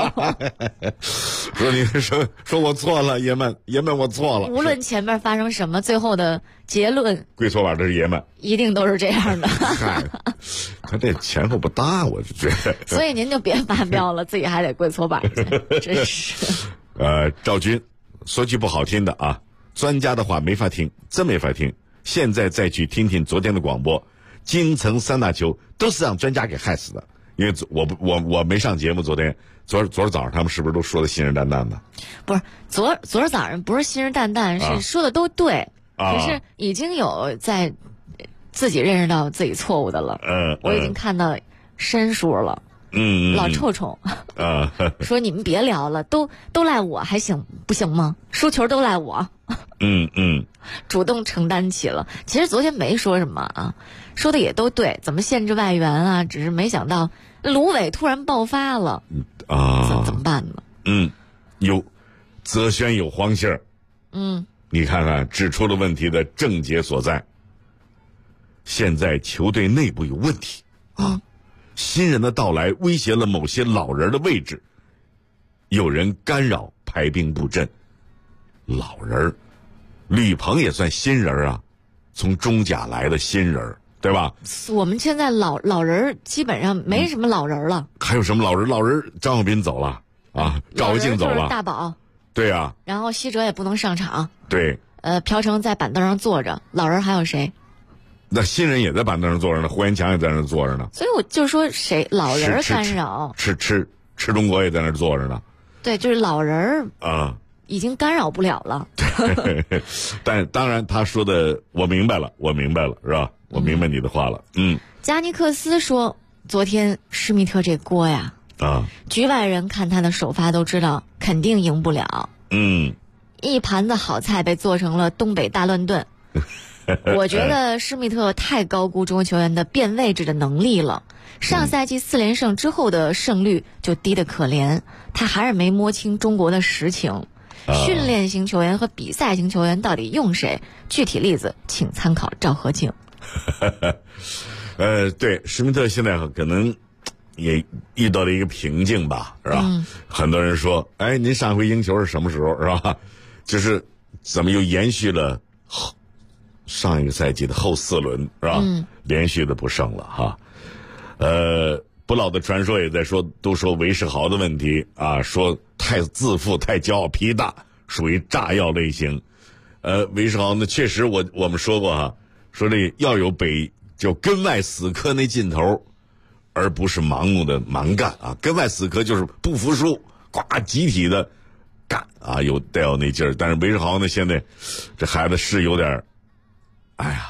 说我错了，爷们我错了。 无论前面发生什么，最后的结论跪搓板的是爷们， 一定都是这样的。 他这前后不搭，我就觉得。 所以您就别发飙了，自己还得跪搓板去，真是。 赵军说句不好听的专家的话没法听，真没法听。现在再去听听昨天的广播，京城3大球都是让专家给害死的。因为我没上节目，昨儿早上他们是不是都说的信誓旦旦的？ 不是，昨儿早上不是信誓旦旦，是说的都对，可是已经有在自己认识到自己错误的了。我已经看到申叔了。老臭虫说你们别聊了，都赖我还行不行吗？输球都赖我。主动承担起了。其实昨天没说什么说的也都对，怎么限制外援只是没想到芦苇突然爆发了怎么办呢？ 泽轩有黄信儿你看看指出了问题的症结所在。现在球队内部有问题新人的到来威胁了某些老人的位置，有人干扰排兵布阵。老人吕鹏也算新人从中甲来的新人，对吧？ 我们现在老人基本上没什么老人了。 还有什么老人？老人张晓斌走了赵和静走了， 大宝对呀。 然后西哲也不能上场， 对。 朴成在板凳上坐着，老人还有谁？ 那新人也在板凳上坐着呢，胡延强也在那坐着呢。 所以我就说谁老人干扰， 吃中国也在那坐着呢。 对，就是老人已经干扰不了了。 但当然他说的我明白了，是吧？我明白你的话了。 加尼克斯说，昨天施密特这锅呀局外人看他的首发都知道肯定赢不了。一盘子好菜被做成了东北大乱炖。我觉得施密特太高估中国球员的变位置的能力了。上赛季4连胜之后的胜率就低得可怜，他还是没摸清中国的实情。训练型球员和比赛型球员到底用谁？具体例子请参考赵和静。 对，施密特现在可能也遇到了一个瓶颈吧，是吧？很多人说，您上回赢球是什么时候，是吧？就是怎么又延续了上一个赛季的后4轮，是吧？连续的不胜了不老的传说也在说，都说韦世豪的问题啊，说太自负、太骄傲、脾大，属于炸药类型。韦世豪呢，确实我们说过哈，说这要有就根外死磕那劲头，而不是盲目的蛮干啊。根外死磕就是不服输，集体的干啊，带有那劲儿。但是韦世豪呢，现在这孩子是有点，哎呀，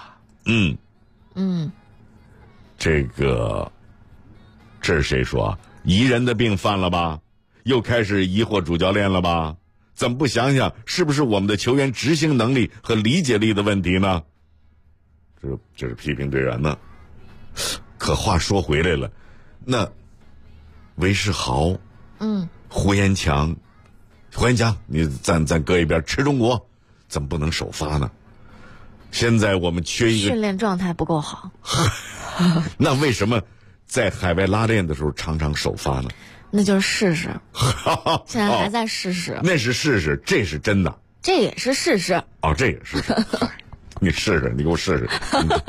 这是谁说啊？疑人的病犯了吧？又开始疑惑主教练了吧？怎么不想想是不是我们的球员执行能力和理解力的问题呢？这是批评队员呢。可话说回来了，那韦世豪，胡延强，你咱搁一边，吃中国怎么不能首发呢？现在我们缺一个训练状态不够好。 那为什么在海外拉练的时候常常首发呢？ 那就是试试。现在还在试试。 那是试试，这是真的。 这也是试试。 哦，这也是试试。你试试，你给我试试。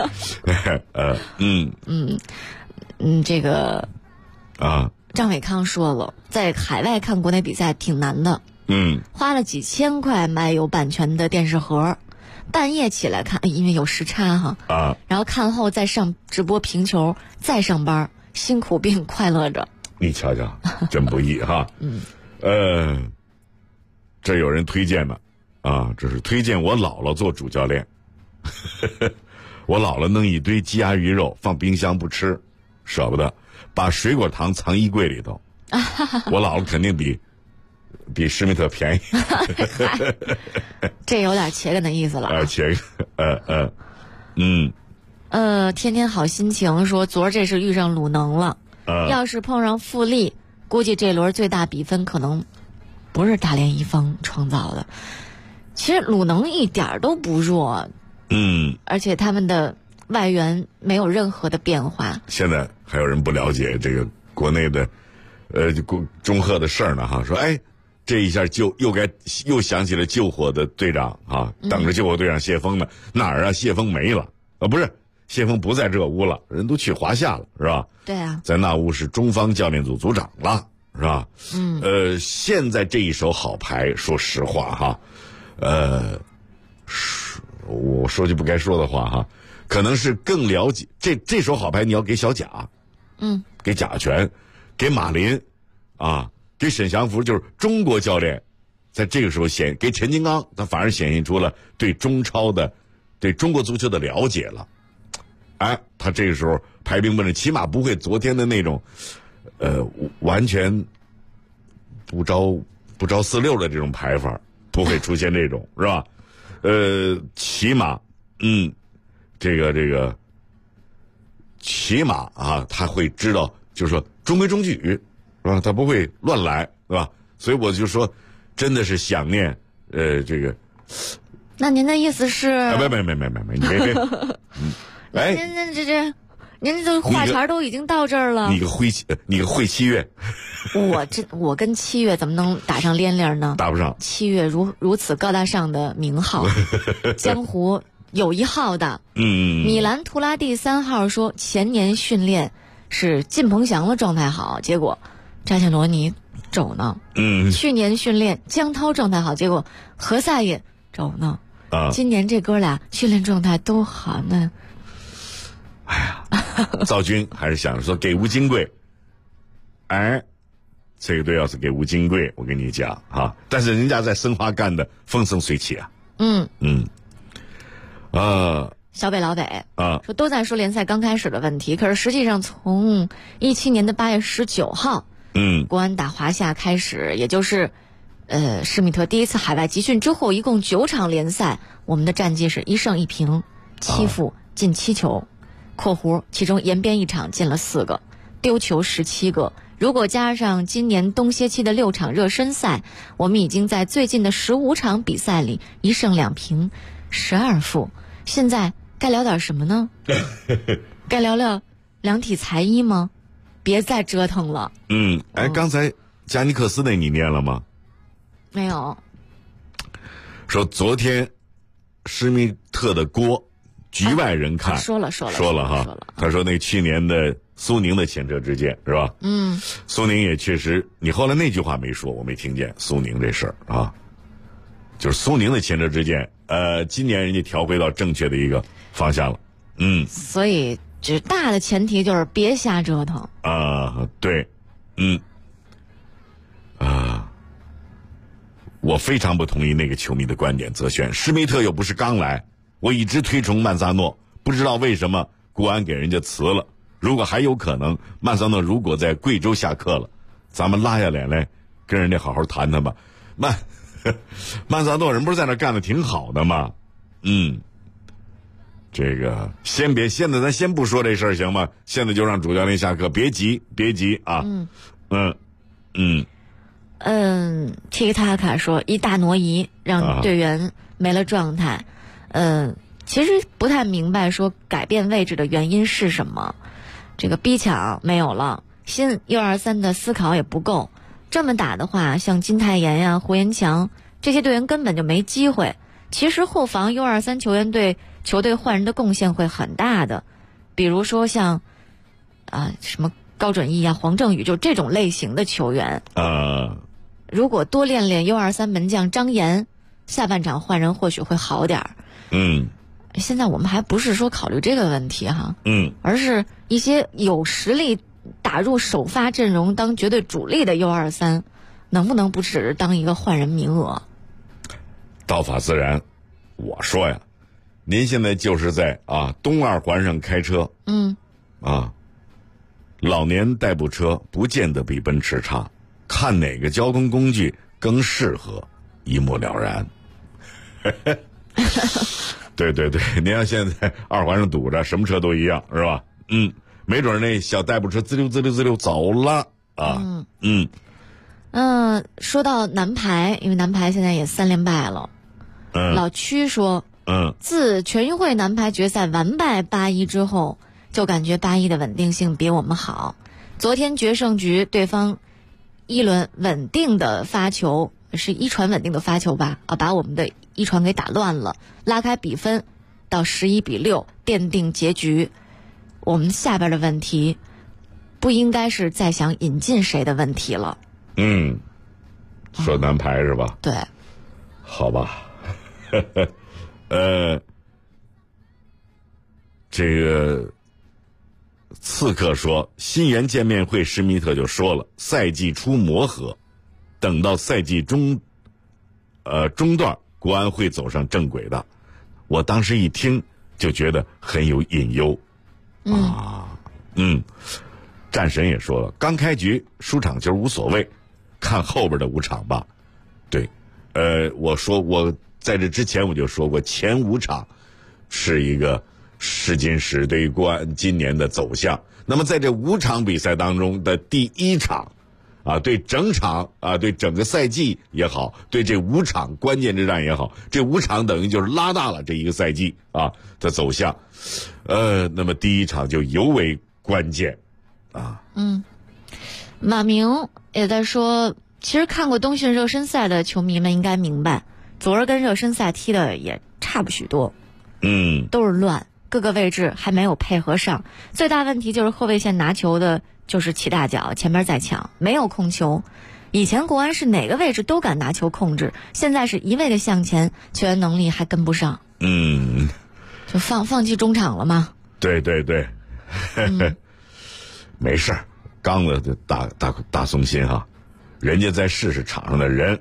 这个张伟康说了，在海外看国内比赛挺难的。花了几千块买有版权的电视盒，半夜起来看，因为有时差哈。然后看后再上直播评球，再上班，辛苦并快乐着。 你瞧瞧，真不易哈。这有人推荐呢，这是推荐我姥姥做主教练。我姥姥弄一堆鸡鸭鱼肉放冰箱不吃，舍不得，把水果糖藏衣柜里头。我姥姥肯定比施密特便宜。 这有点切根的意思了。天天好心情说，昨儿这是遇上鲁能了。要是碰上富力，估计这轮最大比分可能不是大连一方创造的。其实鲁能一点都不弱，而且他们的外援没有任何的变化。 现在还有人不了解这个国内的中赫的事儿呢哈，说这一下又想起了救火的队长啊，等着救火队长谢峰呢。哪儿啊？谢峰没了不是。谢峰不在这屋了，人都去华夏了，是吧？ 对啊，在那屋是中方教练组组长了，是吧？现在这一手好牌，说实话哈，我说句不该说的话哈，可能是更了解这手好牌，你要给小贾，给贾全，给马林，给沈祥福，就是中国教练，在这个时候给陈金刚，他反而显现出了对中超的、对中国足球的了解了。他这个时候排兵布阵，起码不会昨天的那种，完全不着四六的这种排法，不会出现这种，是吧？起码，这个，起码他会知道，就是说中规中矩，是吧？他不会乱来，是吧？所以我就说，真的是想念，这个。 那您的意思是？ 没，你别。 您这话茬都已经到这儿了。 你个会七月， 我跟七月怎么能打上连连呢？ 打不上。 七月如此高大上的名号，江湖有一号的。米兰图拉蒂3号说，前年训练是靳鹏翔的状态好，结果扎切罗尼肘呢。去年训练江涛状态好，结果何塞也肘呢。今年这哥俩训练状态都好呢。 赵军还是想说给吴金贵，这个队要是给吴金贵，我跟你讲但是人家在申花干的风生水起啊。 小北老北说都在说联赛刚开始的问题，可是实际上从17年的8月19号，国安打华夏开始，也就是施密特第一次海外集训之后，一共9场联赛，我们的战绩是1胜1平7负，进7球。括弧其中延边一场进了4个，丢球17个。如果加上今年冬歇期的6场热身赛，我们已经在最近的15场比赛里1胜2平12负。现在该聊点什么呢？该聊聊量体裁衣吗？别再折腾了。 刚才加尼克斯那你念了吗？ 没有。 说昨天施密特的锅局外人看说了哈，他说那去年的苏宁的前车之鉴是吧？苏宁也确实，你后来那句话没说，我没听见苏宁这事儿啊，就是苏宁的前车之鉴，今年人家调回到正确的一个方向了， 所以这大的前提就是别瞎折腾啊，对，我非常不同意那个球迷的观点，泽轩，施密特又不是刚来，我一直推崇曼萨诺，不知道为什么国安给人家辞了。如果还有可能，曼萨诺如果在贵州下课了，咱们拉下脸来跟人家好好谈谈吧。曼萨诺人不是在那干的挺好的吗？这个现在咱先不说这事儿行吗？现在就让主教练下课，别急啊。 Tiki Taka 说一大挪移让队员没了状态。其实不太明白说改变位置的原因是什么。这个逼抢没有了，新U23的思考也不够。这么打的话，像金泰妍呀、胡延强这些队员根本就没机会。其实后防 U23 球员对球队换人的贡献会很大的，比如说像什么高准翼啊、黄正宇，就这种类型的球员。如果多练练 U23 门将张岩，下半场换人或许会好点儿。现在我们还不是说考虑这个问题哈，而是一些有实力打入首发阵容当绝对主力的 U23， 能不能不只是当一个换人名额？ 道法自然，我说呀，您现在就是在东二环上开车，老年代步车不见得比奔驰差，看哪个交通工具更适合，一目了然。对，您要现在二环上堵着，什么车都一样，是吧？没准那小代步车滋溜走了啊。 说到男排，因为男排现在也3连败了。老曲说，自全运会男排决赛完败8-1之后，就感觉8-1的稳定性比我们好。昨天决胜局，对方一传稳定的发球吧，把我们的一传给打乱了，拉开比分到11-6，奠定结局。我们下边的问题不应该是再想引进谁的问题了。 说男排是吧？ 对， 好吧。这个刺客说，新援见面会施密特就说了，赛季初磨合，等到赛季中段，国安会走上正轨的。我当时一听就觉得很有隐忧。战神也说了，刚开局输场球无所谓，看后边的5场吧。对，我在这之前我就说过，前5场是一个试金石对于国安今年的走向。那么在这5场比赛当中的第1场对整场对整个赛季也好，对这5场关键之战也好，这5场等于就是拉大了这一个赛季的走向。那么第1场就尤为关键马明也在说，其实看过冬训热身赛的球迷们应该明白，昨儿跟热身赛踢的也差不许多，都是乱，各个位置还没有配合上。最大问题就是后卫线拿球的就是起大脚，前面在抢，没有控球。以前国安是哪个位置都敢拿球控制，现在是一味的向前，球员能力还跟不上。就放弃中场了吗？ 对，没事儿，刚子就大松心哈，人家在试试场上的人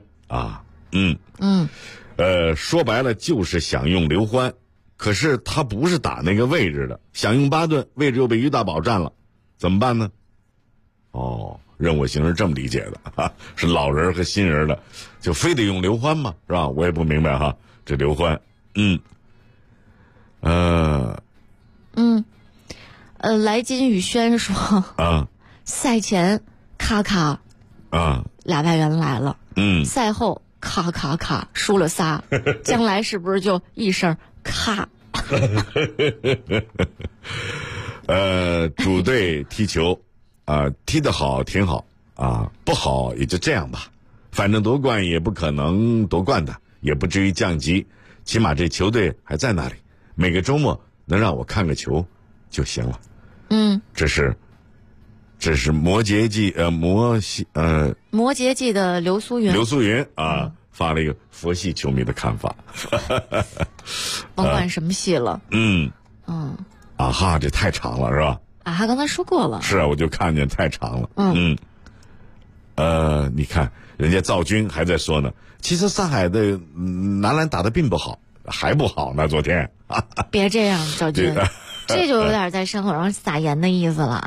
说白了就是想用刘欢，可是他不是打那个位置的，想用巴顿，位置又被于大宝占了，怎么办呢？任我行是这么理解的是老人和新人的，就非得用刘欢吗？是吧？我也不明白哈，这刘欢， 来金宇轩说赛前咔咔俩外援来了，赛后咔咔咔输了仨，将来是不是就一声咔？ 主队踢球踢得好挺好不好也就这样吧，反正夺冠也不可能夺冠的，也不至于降级，起码这球队还在那里，每个周末能让我看个球就行了。这是摩羯季的刘苏云啊，发了一个佛系球迷的看法。 甭管什么戏了。 啊哈，这太长了是吧？ 啊哈，刚才说过了。 是啊，我就看见太长了。你看人家赵军还在说呢，其实上海的男篮打得并不好，还不好呢，昨天。 别这样，赵军，这就有点在伤口上撒盐的意思了。